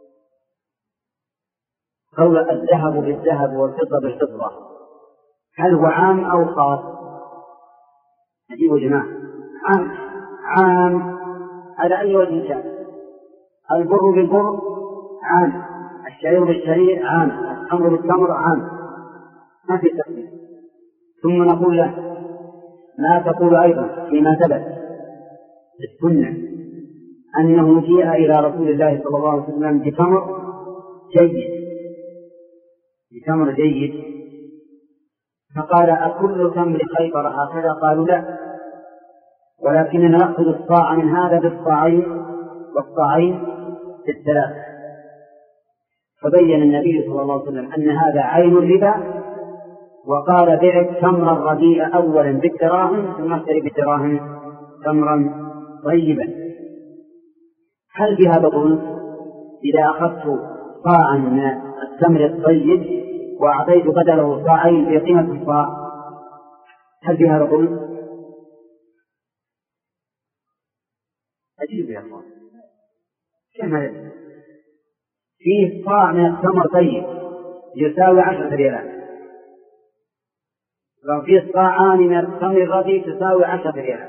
قول الذهب بالذهب والفضة بالفضة هل هو عام أو خاص؟ أجيبوا جماعة، عام عام على أي وجه كان. البر بالبر عام، الشعير بالشعير عام، التمر بالتمر عام، ما في تقدير. ثم نقول له ما تقول أيضا فيما ثبت السنة أنه جاء إلى رسول الله صلى الله عليه وسلم بتمر جيد بتمر جيد فقال أكل تمر خيبر هكذا؟ قالوا لا، ولكننا نأخذ الصاع من هذا بالصاعين والصاعين بالثلاث. فبين النبي صلى الله عليه وسلم أن هذا عين الربا، وقال بع التمر الرديء أولا بالدراهم ثم اشتري بالدراهم تمرا طيبا. هل في هذا ظلم؟ إذا أخذت صاعا من التمر الطيب وأعطيت بدله صاعين بقيمة الصاع، هل في هذا ظلم؟ عجيب يا أخوان، كما فيه صاع من التمر طيب يساوي عشرة ريالات، لو فيه صاعان من التمر الرديء تساوي عشرة ريالات،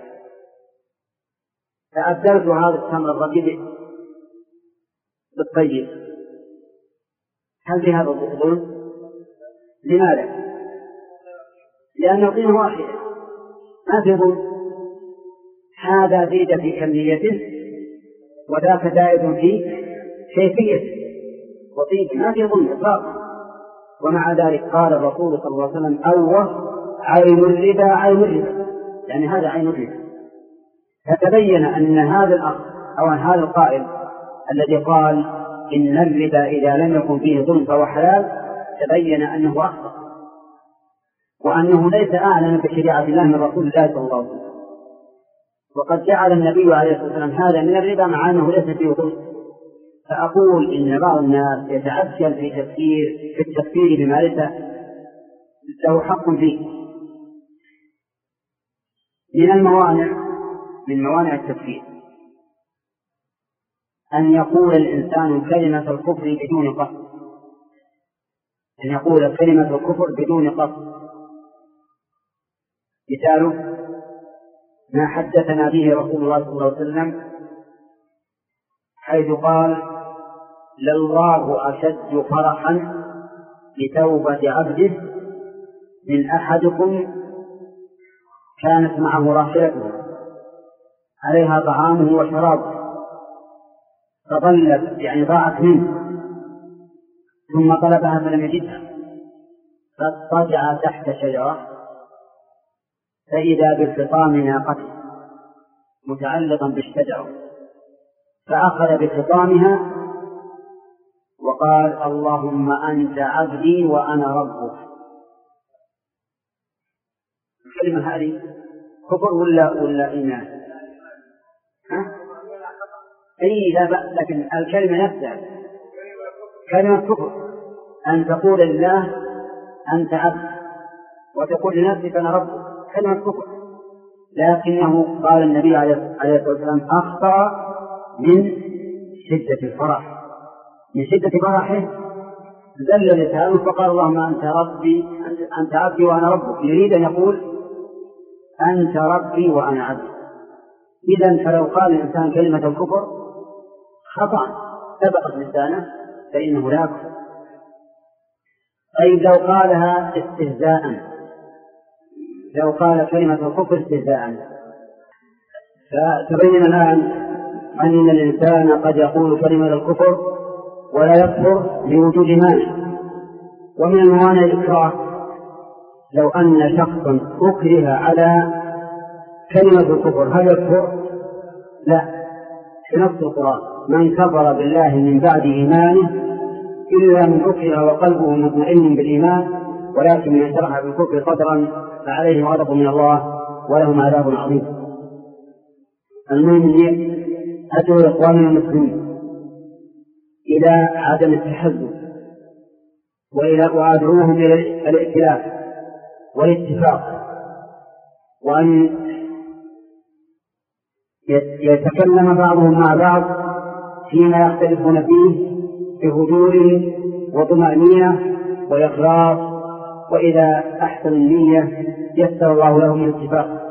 فأبدلت هذا التمر الرديء بالطيب، هل في هذا الظلم؟ لماذا؟ لأنه قيمة واحدة ما في ظلم، هذا زيد في كميته وذاك زائد في كيفيته وطيب، ما في ظلم إطلاقا. ومع ذلك قال الرسول صلى الله عليه وسلم: أوه عين الربا عين الربا، يعني هذا عين الربا. فتبين أن هذا الأخ أو أن هذا القائل الذي قال إن الربا إذا لم يكن فيه ظلم فهو حلال، تبين أنه أخطأ، وأنه ليس أعلم بشريعة الله من رسول الله صلى الله عليه وسلم. وقد جعل النبي عليه الصلاة والسلام هذا من الربا مع أنه ليس فيه ظلم. فأقول إن بعض الناس يتعجل في تفكير في التفكير بما ليس له حق فيه. من الموانع من موانع التفكير أن يقول الإنسان كلمة الكفر بدون قصد، أن يقول كلمة الكفر بدون قصد. مثاله ما حدثنا به رسول الله صلى الله عليه وسلم حيث قال: لله أشد فرحا بتوبة عبده من أحدكم كانت معه راحلته عليها طعامه وشرابه فضلت يعني ضاعت منه ثم طلبها فلم يجدها فاضطجع تحت شجرة فإذا بخطام ناقته متعلقا بالشجرة فأخذ بخطامها وقال: اللهم أنت عبدي وأنا ربك. الكلمة هذه كفر ولا ولا إيمان؟ ها؟ أي لا بأس، لكن الكلمة نفسها كلمة كفر، أن تقول لله أنت عبد وتقول لنفسك أنا ربك، كلمة كفر. لكنه قال النبي عليه الصلاة والسلام أخطأ من شدة الفرح، من شدة فرحه زل لسانه فقال: اللهم أنت ربي أنت عبدي وأنا ربك، يريد أن يقول أنت ربي وأنا عبدي. إذن فلو قال الإنسان كلمة الكفر خطأ سبقت لسانه فإنه لا يكفر. طيب لو قالها استهزاء، لو قال كلمة الكفر استهزاء، فتبين الآن أن الإنسان قد يقول كلمة الكفر ولا يكفر لوجود مانع. ومن الموانع الإكراه، لو أن شخصا أكره على كلمة الكفر هل يكفر؟ لا، في نص القرآن: من كفر بالله من بعد إيمانه إلا من أكره وقلبه مطمئن بالإيمان ولكن من شرح بالكفر صدرا فعليه غضب من الله ولهم عذاب عظيم. المهم أدعو إخواننا المسلمين إلى عدم التحزب وإلى وأدعوهم إلى الائتلاف والاتفاق، وأن يتكلم بعضهم مع بعض فيما يختلفون فيه بهدوء وطمأنينة وإخلاص، وإذا أحسن النية يسر الله لهم الاتفاق.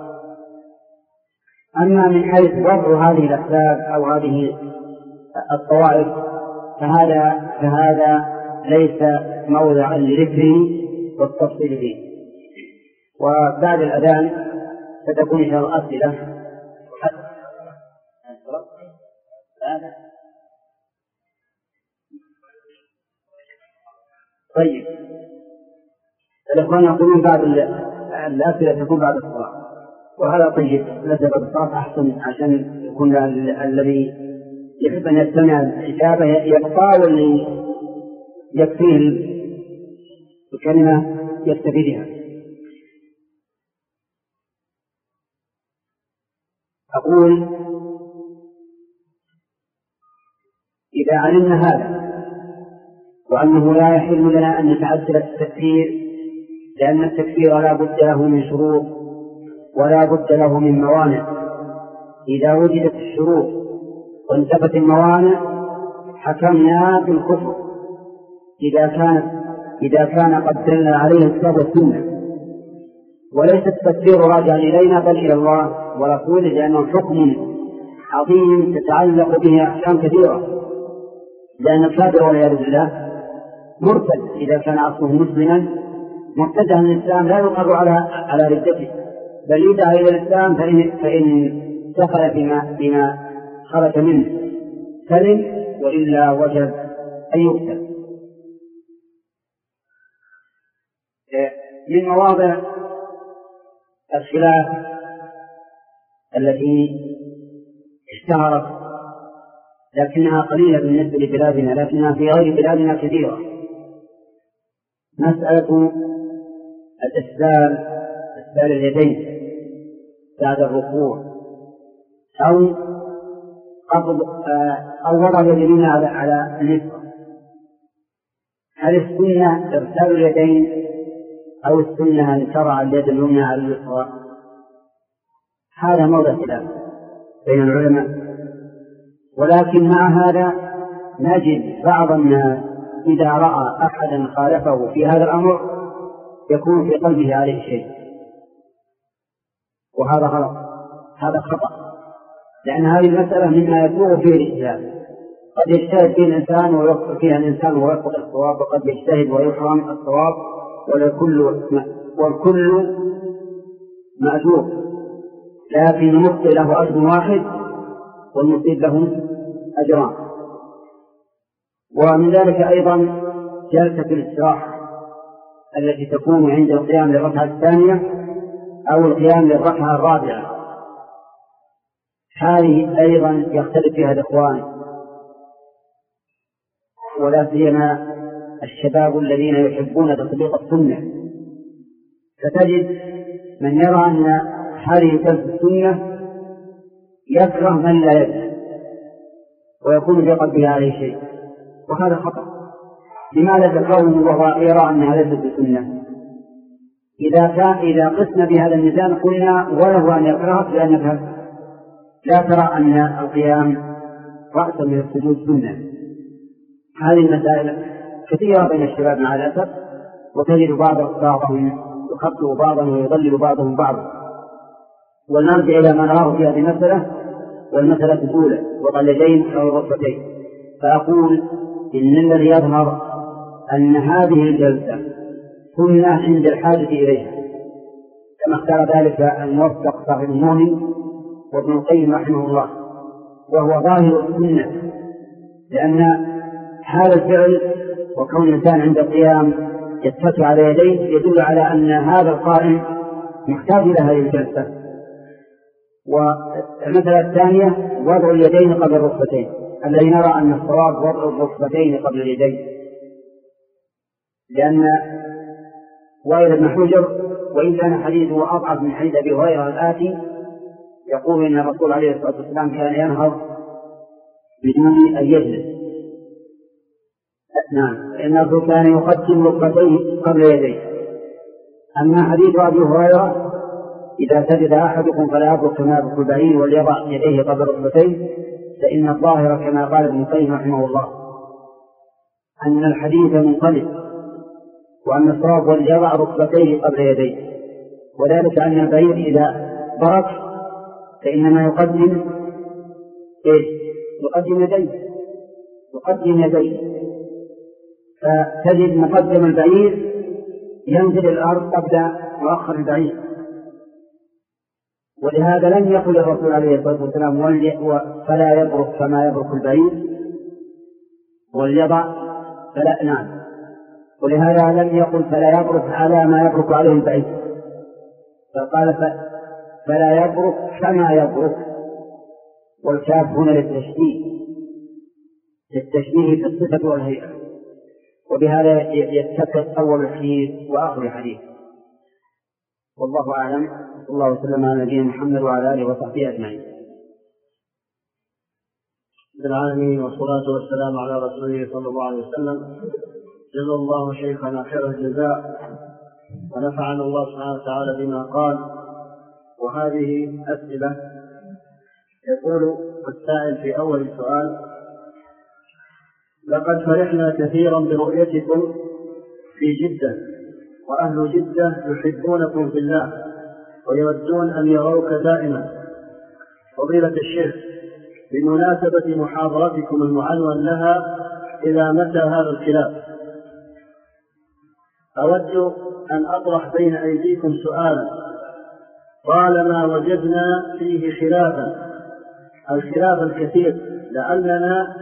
أما من حيث ضر هذه الأحزاب أو هذه الطوائف فهذا فهذا ليس موضعا لذكره والتفصيل فيه. وبعد الأذان ستكون إن شاء الله أسئلة. طيب الإخوان يقولون بعد الأسئلة تكون بعد الصلاة، وهذا طيب، لازم بعد الصلاة أحسن عشان يكون الذي يحب أن يستمع الإجابة يبقى واللي يكفيه الكلمة يستفيدها. أقول إذا علمنا هذا وأنه لا يحل لنا أن نتعدل التكفير، لأن التكفير لا بد له من شروط ولا بد له من موانع. إذا وجدت الشروط وانتفت الموانع حكمنا بالكفر إذا كان إذا كان قد دل عليه الكتاب والسنة، وليس التكفير راجعا إلينا بل إلى الله ورسوله، لأنه حكم عظيم تتعلق به أحكام كثيرة. لأن الكافر والعياذ بالله مرتد إذا كان أصله مسلما مرتدا من الإسلام لا يقر على على ردته، بل يدعى إلى الإسلام فإن فإن دخل فيما فيما خرج منه سلم، وإلا وجب أن يقتل. من مواضع الخلاف التي اشتهرت لكنها قليلة بالنسبة لبلادنا، لكنها في غير بلادنا كثيرة، مسألة الإسبال إسبال اليدين بعد الركوع، أو قبض أو وضع اليدين على على النصف. هل السنة إرسال اليدين أو السنة أن ترى اليد اليمنى على اليسرى؟ هذا موضع خلاف بين العلماء. ولكن مع هذا نجد بعض الناس إذا رأى أحدا خالفه في هذا الأمر يكون في قلبه عليه شيء، وهذا غلط، هذا خطأ، لأن هذه المسألة مما يسوغ فيه الاجتهاد. قد يجتهد فيه الإنسان ويخطئ فيها الإنسان ويخطئ الصواب، وقد يجتهد ويحرم الصواب، والكل والكل مأجور، لكن المخطئ له أجر واحد والمصيب له أجران. ومن ذلك أيضا جلسة الاستراحة التي تكون عند القيام للركعة الثانية أو القيام للركعة الرابعة، هذه أيضا يختلف فيها الإخوان، ولا سيما الشباب الذين يحبون تطبيق السنة. فتجد من يرى أن هذه جلسة السنة يكره من لا يجلس ويكون في قلبه عليه شيء، وهذا خطأ. لماذا تكرهه وهو يرى أنها ليست بسنة؟ إذا كان إذا قسنا بهذا الميزان قلنا وله أن يكرهك لأنك لا ترى أن القيام رأسا من السجود سنة. هذه المسائل كثيرة بين الشباب مع الأسف، وتجد بعض بعضهم يخطئ بعضا ويضلل بعضهم بعضا. ونرجع إلى ما نراه في هذه المسألة، والمسألة الأولى وضع اليدين أو الركبتين. فأقول إن الذي يظهر أن هذه الجلسة سنة عند الحاجة إليها، كما اختار ذلك الموفق صاحب المغني وابن القيم رحمه الله، وهو ظاهر السنة، لأن هذا الفعل وكون الإنسان عند القيام يتكئ على يديه يدل على أن هذا القائم محتاج إلى هذه الجلسة. والمسألة الثانية وضع اليدين قبل الركبتين، الذي نرى أن الصواب وضع الركبتين قبل اليدين، لأن وائل بن حجر وإن كان حديثه أضعف من حديث أبي هريرة الآتي يقول إن الرسول عليه الصلاة والسلام كان ينهض بدون أن يجلس. نعم، لأنه كان يقدم ركبتيه قبل يديه. أما حديث أبي هريرة إذا سجد أحدكم فلا يبرك كما يبرك البعير وليضع يديه قبل ركبتيه، فإن الظاهر كما قال ابن القيم رحمه الله أن الحديث منقلب، وأن الصواب وليضع ركبتيه قبل يديه، وذلك أن البعير إذا برك فإنما يقدم إيه؟ يقدم يديه يقدم يديه فتجد مقدم البعير ينزل الأرض قبل مؤخر البعير. ولهذا لم يقل الرسول عليه الصلاة والسلام فلا يبرك كما يبرك البعير وليضع فلا نعم، ولهذا لم يقل فلا يبرك على ما يبرك عليه البعير، فقال فلا يبرك كما يبرك، والكاف هنا للتشبيه للتشبيه في الصفة والهيئة، وبهذا يتفق أول الحديث وآخر الحديث. والله أعلم. صلى الله وسلم على نبينا محمد وعلى آله وصحبه أجمعين. رب العالمين، والصلاة والسلام على رسوله صلى الله عليه وسلم. جزا الله شيخنا خير الجزاء، ونفعنا الله سبحانه وتعالى بما قال. وهذه أسئلة. يقول السائل في أول السؤال: لقد فرحنا كثيرا برؤيتكم في جدة، وأهل جدة يحبونكم في الله ويودون أن يروك دائما. فضيلة الشيخ، بمناسبة محاضرتكم المعنون لها إلى متى هذا الخلاف، أود أن أطرح بين أيديكم سؤالا طالما وجدنا فيه خلافا الخلاف الكثير، لعلنا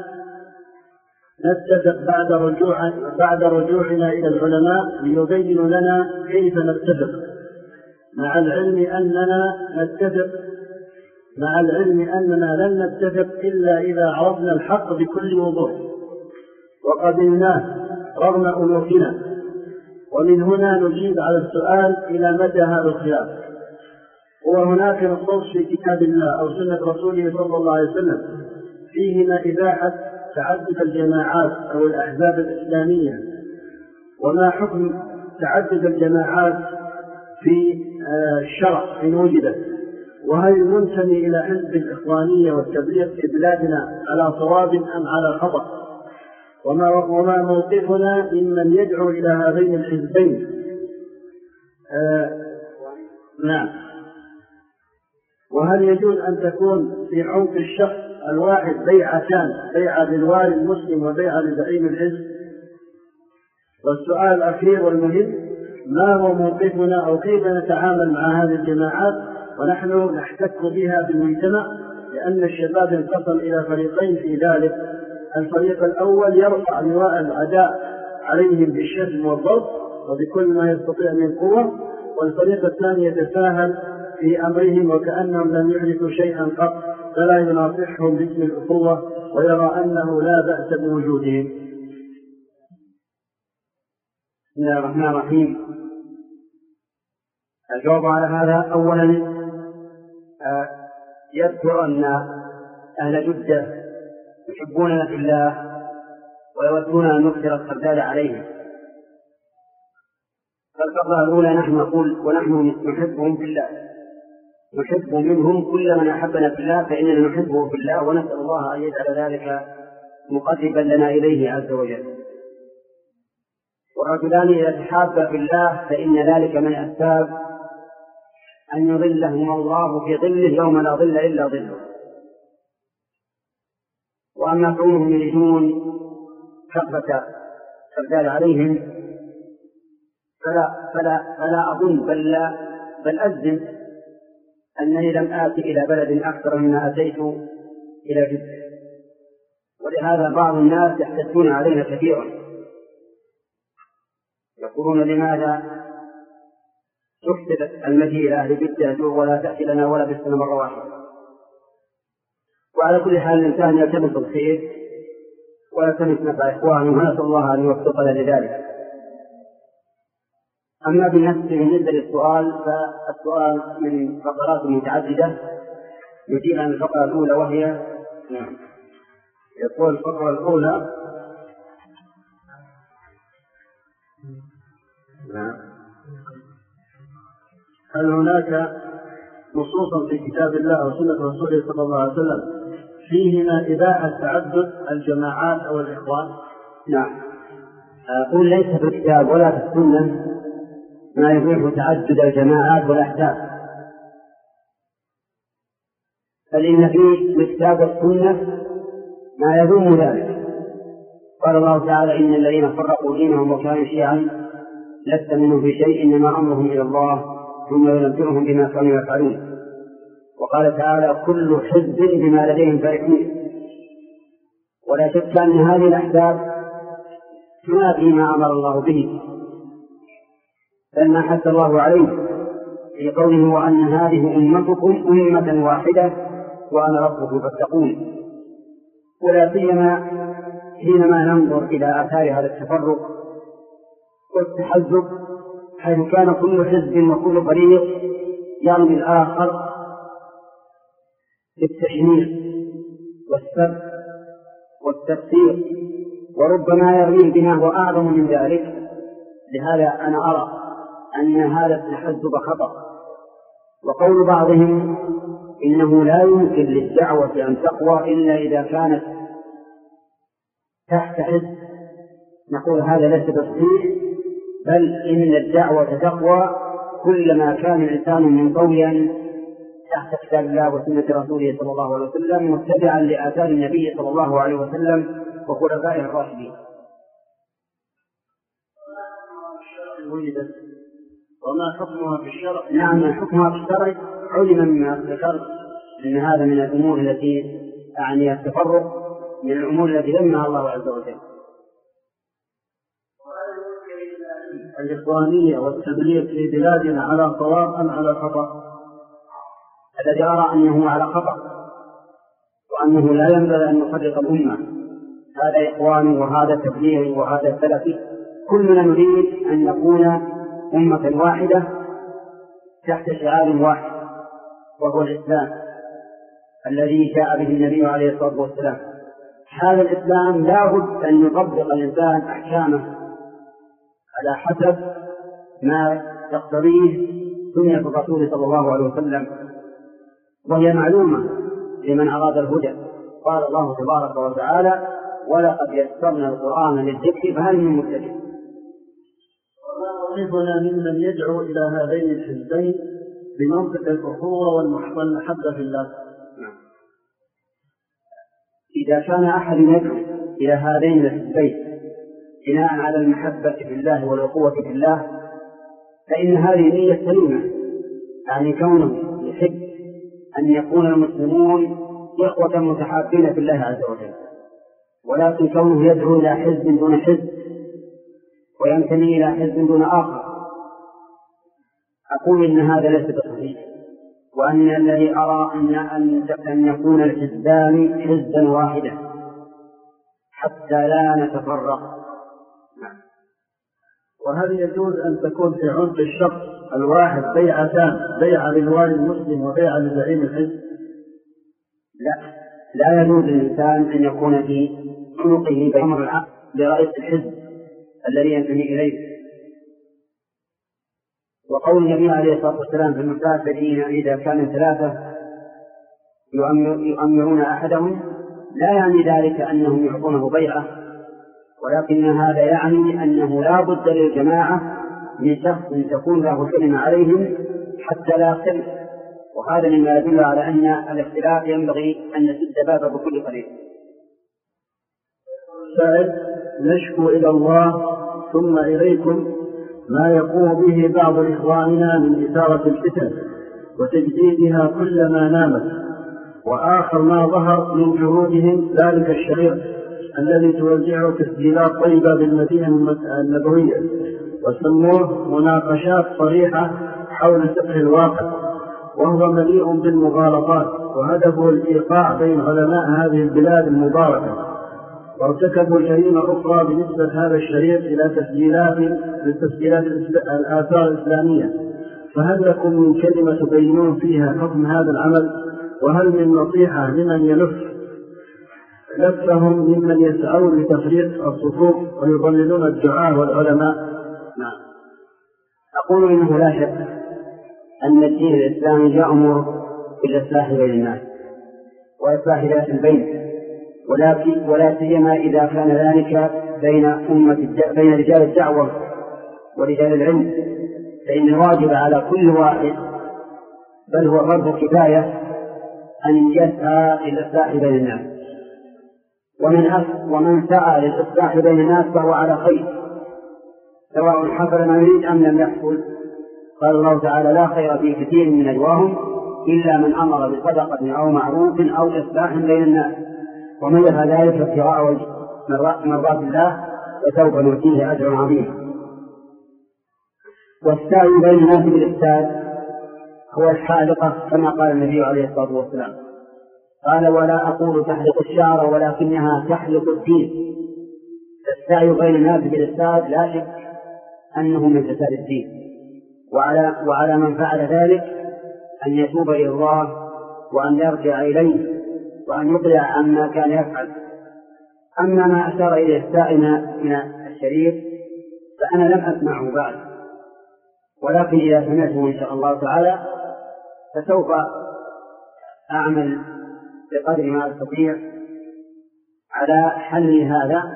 نتفق بعد رجوع بعد رجوعنا إلى العلماء ليبينوا لنا كيف نتفق، مع العلم أننا نتفق مع العلم أننا لن نتفق إلا إذا عرفنا الحق بكل وضوح وقبلناه رغم أنوفنا. ومن هنا نجيب على السؤال: إلى متى هذا الخلاف؟ وهناك نصوص في كتاب الله أو سنة رسوله صلى الله عليه وسلم فيهما إباحة تعدد الجماعات أو الأحزاب الإسلامية، وما حكم تعدد الجماعات في الشرع إن وجدت؟ وهل المنتمي إلى حزب الإخوانية والتبليغ في بلادنا على صواب أم على خطأ؟ وما, وما موقفنا ممن يدعو إلى هذين الحزبين؟ آه نعم. وهل يجوز أن تكون في عنق الشخص الواحد بيعتان، بيعة للوالي المسلم وبيعة لزعيم الحزب؟ والسؤال الأخير والمهم: ما هو موقفنا أو كيف نتعامل مع هذه الجماعات ونحن نحتك بها بالمجتمع؟ لأن الشباب انقسم إلى فريقين في ذلك: الفريق الأول يرفع لواء العداء عليهم بالشتم والضرب وبكل ما يستطيع من قوة، والفريق الثاني يتساهل في أمرهم وكأنهم لم يحدثوا شيئا قط، فلا يناصحهم باسم الأخوة ويرى أنه لا بأس بوجودهم. بسم الله الرحمن الرحيم. الجواب على هذا: أولا يذكر أن أهل جدة يحبوننا في الله ويودون أن نكثر الخردال عليهم. فالفقرة الأولى: نحن نقول ونحن نحبهم في الله، نحب منهم كل من أحبنا في الله، فإننا نحبه في الله ونسأل الله أن يجعل ذلك مقربا لنا إليه عز وجل. والرجلان إذا تحابا في الله فإن ذلك من أسباب أن يظلهما الله في ظله يوم لا ظل إلا ظله. وأما كونهم يريدون كثرة الخردال عليهم فلا, فلا, فلا أظن بل, لا بل أجزم أنني لم آتي إلى بلد أكثر مما أتيت إلى جدة، ولهذا بعض الناس يحتجون علينا كثيرا، يقولون: لماذا تكثر المجيء إلى أهل جدة ولا تأتي لنا ولا بالسنة مرة واحدة؟ وعلى كل حال الإنسان يلتمس الخير ويلتمس نفع إخوانه، ونسأل الله أن يوفقنا لذلك. أما بالنسبة للسؤال فالسؤال من فقرات متعددة، نجيب عن الفقرة الأولى وهي: نعم. يقول الفقرة الأولى: نعم. هل هناك نصوصا في كتاب الله أو سنة رسوله صلى الله عليه وسلم فيهما إباحة تعدد الجماعات أو الإخوان؟ نعم. أقول ليس في الكتاب ولا في السنة ما يبيح تعدد الجماعات والأحزاب، بل إن في الكتاب والسنة ما يذم ذلك. قال الله تعالى: إن الذين فرقوا دينهم وكانوا شيعا لست منهم في شيء إنما أمرهم إلى الله ثم ينبئهم بما كانوا يفعلون. وقال تعالى: كل حزب بما لديهم فرحون. ولا شك أن هذه الأحزاب تنافي ما أمر الله به، لما حث الله عليه في قوله: وأن هذه أمتكم أمة واحدة وأنا ربكم فاتقون. ولا سيما حينما ننظر إلى آثار هذا التفرق والتحزب، حيث كان كل حزب وكل فريق يرمي الآخر بالتشنيع والسب والتفسير، وربما يروي بما هو أعظم من ذلك. لهذا أنا أرى أن هذا التحزب خطأ. وقول بعضهم إنه لا يمكن للدعوة أن تقوى إلا إذا كانت تحت حزب، نقول هذا ليس بصحيح، بل إن الدعوة تقوى كلما كان الإنسان منطويا تحت كتاب الله وسنة رسوله صلى الله عليه وسلم، متبعا لآثار النبي صلى الله عليه وسلم وخلفائه الراشدين. وما حكمها في الشرع؟ نعم، حكمها في الشرع علم مما ذكرت أن هذا من الأمور التي أعني التفرق، من الأمور التي ذمها الله عز وجل. الإخوانية والتبليغ في بلادنا على صواب أم على خطأ؟ الذي أرى أنه على خطأ، وأنه لا ينبغي أن نفرق الأمة، هذا إخواني وهذا تبليغي وهذا سلفي، كلنا نريد أن نكون أمة واحدة تحت شعار واحد، وهو الإسلام الذي جاء به النبي عليه الصلاة والسلام. هذا الإسلام لا بد أن يطبق الإنسان أحكامه على حسب ما تقتضيه سنة الرسول صلى الله عليه وسلم، وهي معلومة لمن أراد الهدى. قال الله تبارك وتعالى: ولقد يسرنا القرآن للذكر فهل من مدكر. موقفنا ممن يدعو إلى هذين الحزبين بمنطق الأخوة والمحبة في الله؟ إذا كان أحد يدعو إلى هذين الحزبين بناء على المحبة في الله والأخوة في الله، فإن هذه نية سليمة، يعني كونه يحب أن يكون المسلمون إخوة متحابين في الله عز وجل، ولكن كونه يدعو إلى حزب دون حزب وينتمي إلى حزب دون آخر، أقول إن هذا ليس بصحيح، وأن الذي أرى أن أن يكون الحزبان حزبا واحدا حتى لا نتفرق. وهل يجوز أن تكون في عنق الشخص الواحد بيعتان، بيعة للوالي المسلم وبيعة لزعيم الحزب؟ لا، لا يجوز للإنسان أن يكون في عنقه بأمر العقد لرئيس الحزب الذي ينتمي إليه. وقول النبي عليه الصلاة والسلام في المسافرين إذا كانوا ثلاثة يؤمرون أحدهم، لا يعني ذلك أنهم يعطونه بيعة، ولكن هذا يعني أنه لا بد للجماعة من شخص تكون له كلمة عليهم حتى لا يختلف، وهذا مما يدل على أن الاختلاف ينبغي أن نسد بابه بكل قليل. سائل: نشكو إلى الله ثم إليكم ما يقوم به بعض إخواننا من إثارة الفتن وتجديدها كلما نامت، وآخر ما ظهر من جهودهم ذلك الشرير الذي توزعه تسجيلات طيبة بالمدينة النبوية، وسموه مناقشات صريحة حول فقه الواقع، وهو مليء بالمغالطات، وهدفه الإيقاع بين علماء هذه البلاد المباركة. وارتكبوا جريمة أخرى بنسبة هذا الشريط إلى تسجيلات من تسجيلات الآثار الإسلامية، فهل لكم من كلمة تبينون فيها حكم هذا العمل؟ وهل من نصيحة لمن يلف لفهم ممن يسعون لتفريق الصفوف ويضللون الدعاة والعلماء؟ نعم، أقول إنه لا شك أن الدين الإسلامي يأمر بالإصلاح بين الناس وإصلاح ذات البين، ولكن ولا سيما إذا كان ذلك بين أمة بين رجال الدعوة ورجال العلم، فإن الواجب على كل واحد، بل هو فرض كفاية، أن يسعى للإصلاح بين الناس. ومن ومن سعى للإصلاح بين الناس فهو على خير، سواء حصل ما يريد أم لم يحصل. قال الله تعالى: لا خير في كثير من نجواهم إلا من أمر بصدقة أو معروف أو إصلاح بين الناس، ومن يفعل ذلك ابتغاء مرضات الله فسوف نؤتيه أجرا عظيما. والسعي بين الناس بالإفساد هو الحالقة، كما قال النبي عليه الصلاة والسلام، قال: ولا أقول تحلق الشعر ولكنها تحلق الدين. السعي بين الناس بالإفساد لا شك أنه من فساد الدين، وعلى, وعلى من فعل ذلك أن يتوب إلى الله وأن يرجع إليه وأن يقلع عما كان يفعل. أما ما أشار إليه السائل من الشريط فأنا لم أسمعه بعد، ولكن إذا سمعته إن شاء الله تعالى فسوف أعمل بقدر ما أستطيع على حل هذا.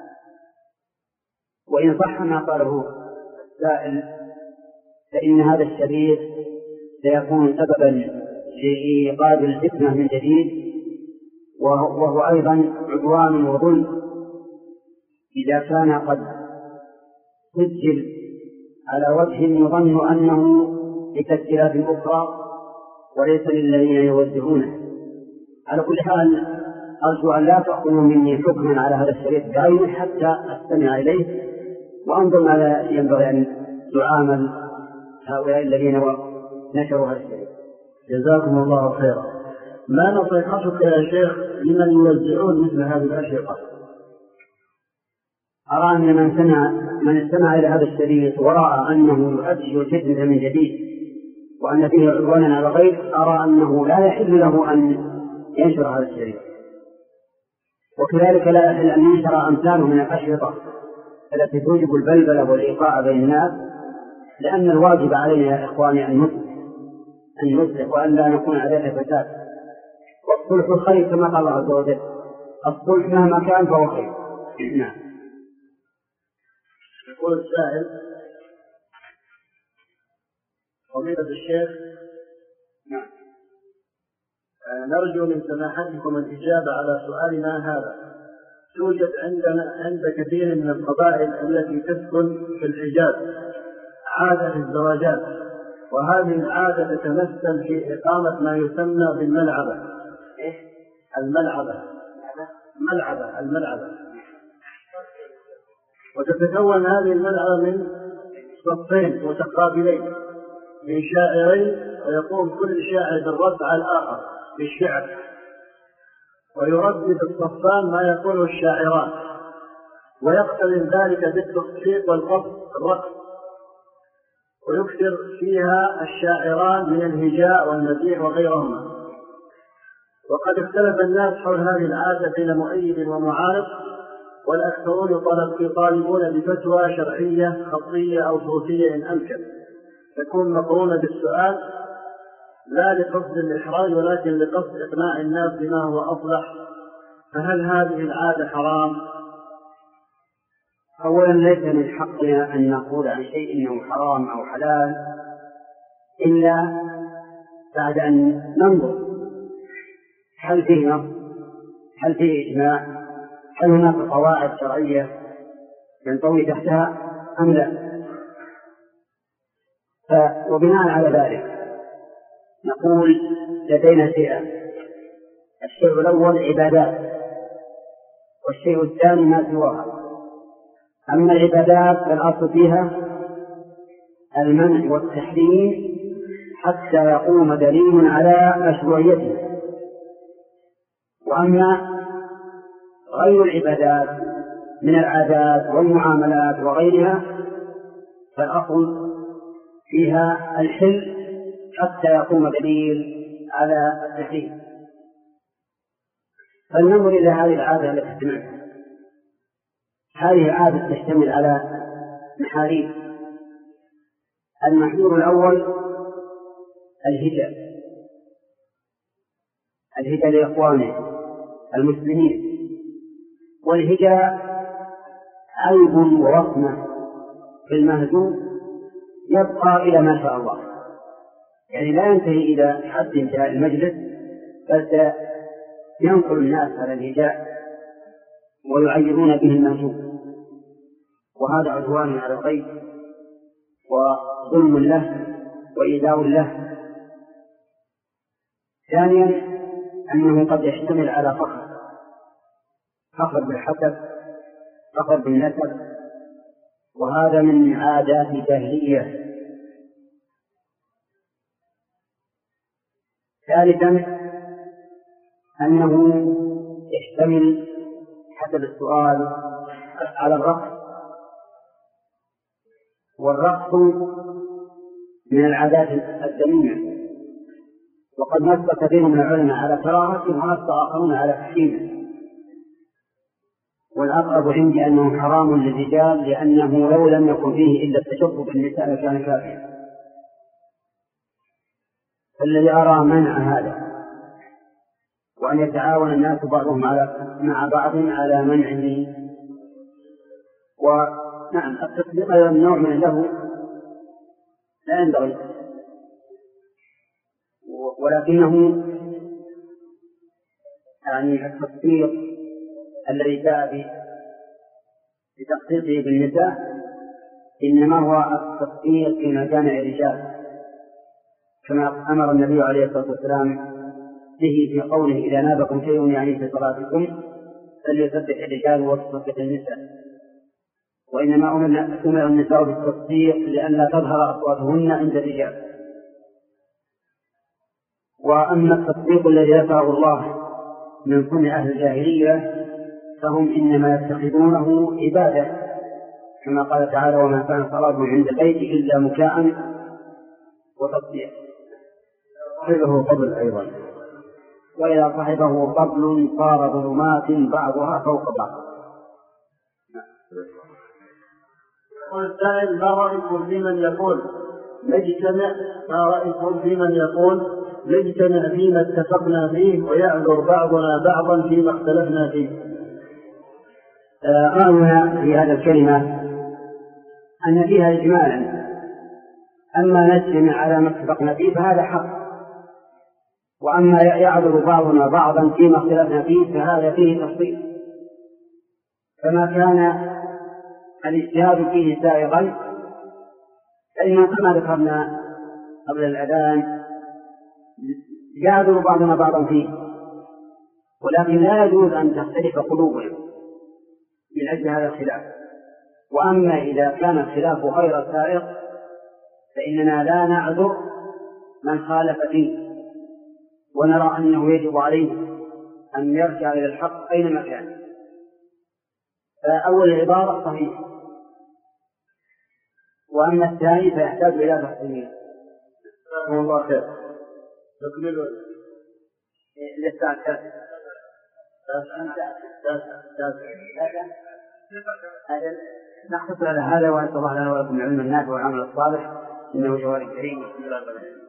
وإن صح ما قاله السائل فإن هذا الشريط سيكون سببا لإيقاد الفتنة من جديد، وهو أيضا عدوان وظلم إذا كان قد سجل على وجه يظن أنه لتسجيلات أخرى وليس للذين يوزعونه. على كل حال أرجو أن لا تأخذوا مني حكما على هذا الشريط بعينه حتى أستمع إليه وأنظر ماذا ينبغي أن يعامل هؤلاء الذين نشروا هذا الشريط. جزاكم الله خيرا. ما نصيحتك يا شيخ لمن يوزعون مثل هذه الأشرطة؟ أرى أن من سمع من استمع إلى هذا الشريط ورأى أنه يؤجج الفتنة من جديد وأن فيه عدوانا على الغير، أرى أنه لا يحل له أن ينشر هذا الشريط، وكذلك لا يحل أن ينشر أمثاله من الأشرطة التي توجب البلبلة والإيقاع بين الناس، لأن الواجب علينا يا إخواني أن نصلح أن نصلح وأن لا نكون علينا فساد، والصلح خير كما قال الله عز وجل، الصلح مهما كان فهو خير. نعم. يقول السائل: فضيلة الشيخ، نعم، نرجو من سماحتكم الإجابة على سؤالنا هذا. توجد عندنا عند كثير من القبائل التي تسكن في الحجاز عادة الزواجات، وهذه العادة تتمثل في إقامة ما يسمى بالملعبة. الملعبة ملعبة الملعبة وتتكون هذه الملعبة من صفين متقابلين من شاعرين، ويقوم كل شاعر بالرد على الآخر بالشعر، ويردد الصفان ما يقوله الشاعران، ويقترن ذلك بالتصفيق والقصد الرقص، ويكثر فيها الشاعران من الهجاء والمديح وغيرهما. وقد اختلف الناس حول هذه العادة بين مؤيد ومعارض، والأكثرون يطالبون بفتوى شرعية خطية أو صوتية إن أمكن تكون مقرونة بالسؤال، لا لقصد الإحراج ولكن لقصد إقناع الناس بما هو أصلح. فهل هذه العادة حرام؟ أولا ليس من حقنا أن نقول عن شيء إنه حرام أو حلال إلا بعد أن ننظر هل فيه نص، هل فيه إجماع، هل هناك قواعد شرعية ينطوي تحتها أم لا. وبناء على ذلك نقول لدينا شيئان: الشيء الأول عبادات، والشيء الثاني ما سواها. أما العبادات فالأصل فيها المنع والتحريم حتى يقوم دليل على مشروعيته، وأما غير العبادات من العادات والمعاملات وغيرها فالأصل فيها الحل حتى يقوم دليل على التحريم. فلننظر إلى هذه العادة التي سمعتها. هذه عادة تشتمل على محاريب. المحذور الأول الهجاء، الهجاء لإخوانه المسلمين، والهجاء عيب ووصمة في المهزوم يبقى إلى ما شاء الله، يعني لا ينتهي إلى حد انتهاء المجلس، بل ينقل الناس على الهجاء ويعيرون به المهزوم، وهذا عدوان على الغير وظلم له وإيذاء له. ثانيا أنه قد يشتمل على فخر، فخر بالحسب، فخر بالنسب، وهذا من عادات الجاهلية. ثالثا أنه يشتمل حسب السؤال على الرقص، والرقص من العادات الذميمة، وقد نص كثير من العلماء على كراهته ونص آخرون على تحريمه. والأقرب عندي أنه حرام للرجال، لأنه لو لم يكن فيه إلا التشبه بالنساء لكان كافيا. فالذي أرى منع هذا، وأن يتعاون الناس بعضهم على مع بعض على منعه. ونعم التصديق أيضا نوع من له لا ينبغي، ولكنه يعني التصديق الذي جاء بتخصيصه بالنساء إنما هو التصديق في مجامع الرجال، كما أمر النبي عليه الصلاة والسلام به في قوله إذا نابكم شيء يعني في صلاتكم فليصدق الرجال وتصدق النساء. وإنما أمر النساء بالتصديق لئلا تظهر أصواتهن عند الرجال. وأما التصديق الذي ذكره الله من صنع أهل الجاهلية فهم إنما يتخذونه عبادة، كما قال تعالى وما كان صلاتهم عند البيت إلا مكاء وتصديق. صاحبه فضل أيضا، وإذا صاحبه فضل صار ظلمات بعضها فوق بعض. والسائل ما رأيكم في من يقول نجتمع ما رأيكم في من يقول نجتمع فيما اتفقنا فيه ويعذر بعضنا بعضا فيما اختلفنا فيه؟ رأينا في هذا الكلمة أن فيها إجمالا، أما نجتمع على ما اتفقنا فيه فهذا حق، وأما يعذر بعضنا بعضا فيما اختلفنا فيه فهذا فيه تفصيل. فما كان الاجتهاد فيه سائغا فإنه كما ذكرنا قبل الأذان يعذر بعضنا بعضا فيه، ولكن لا يجوز أن تختلف قلوبنا من أجل هذا الخلاف. وأما إذا كان الخلاف غير سائغ فإننا لا نعذر من خالف فيه، ونرى أنه يجب عليه أن يرجع إلى الحق أينما كان. فأول العبارة صحيح، وأما الثاني فيحتاج إلى تفصيل. جزاكم الله خير. تكمل لسه الثالث نحصل على هذا، وأسأل الله لنا ولكم العلم النافع والعمل الصالح إنه جواد كريم.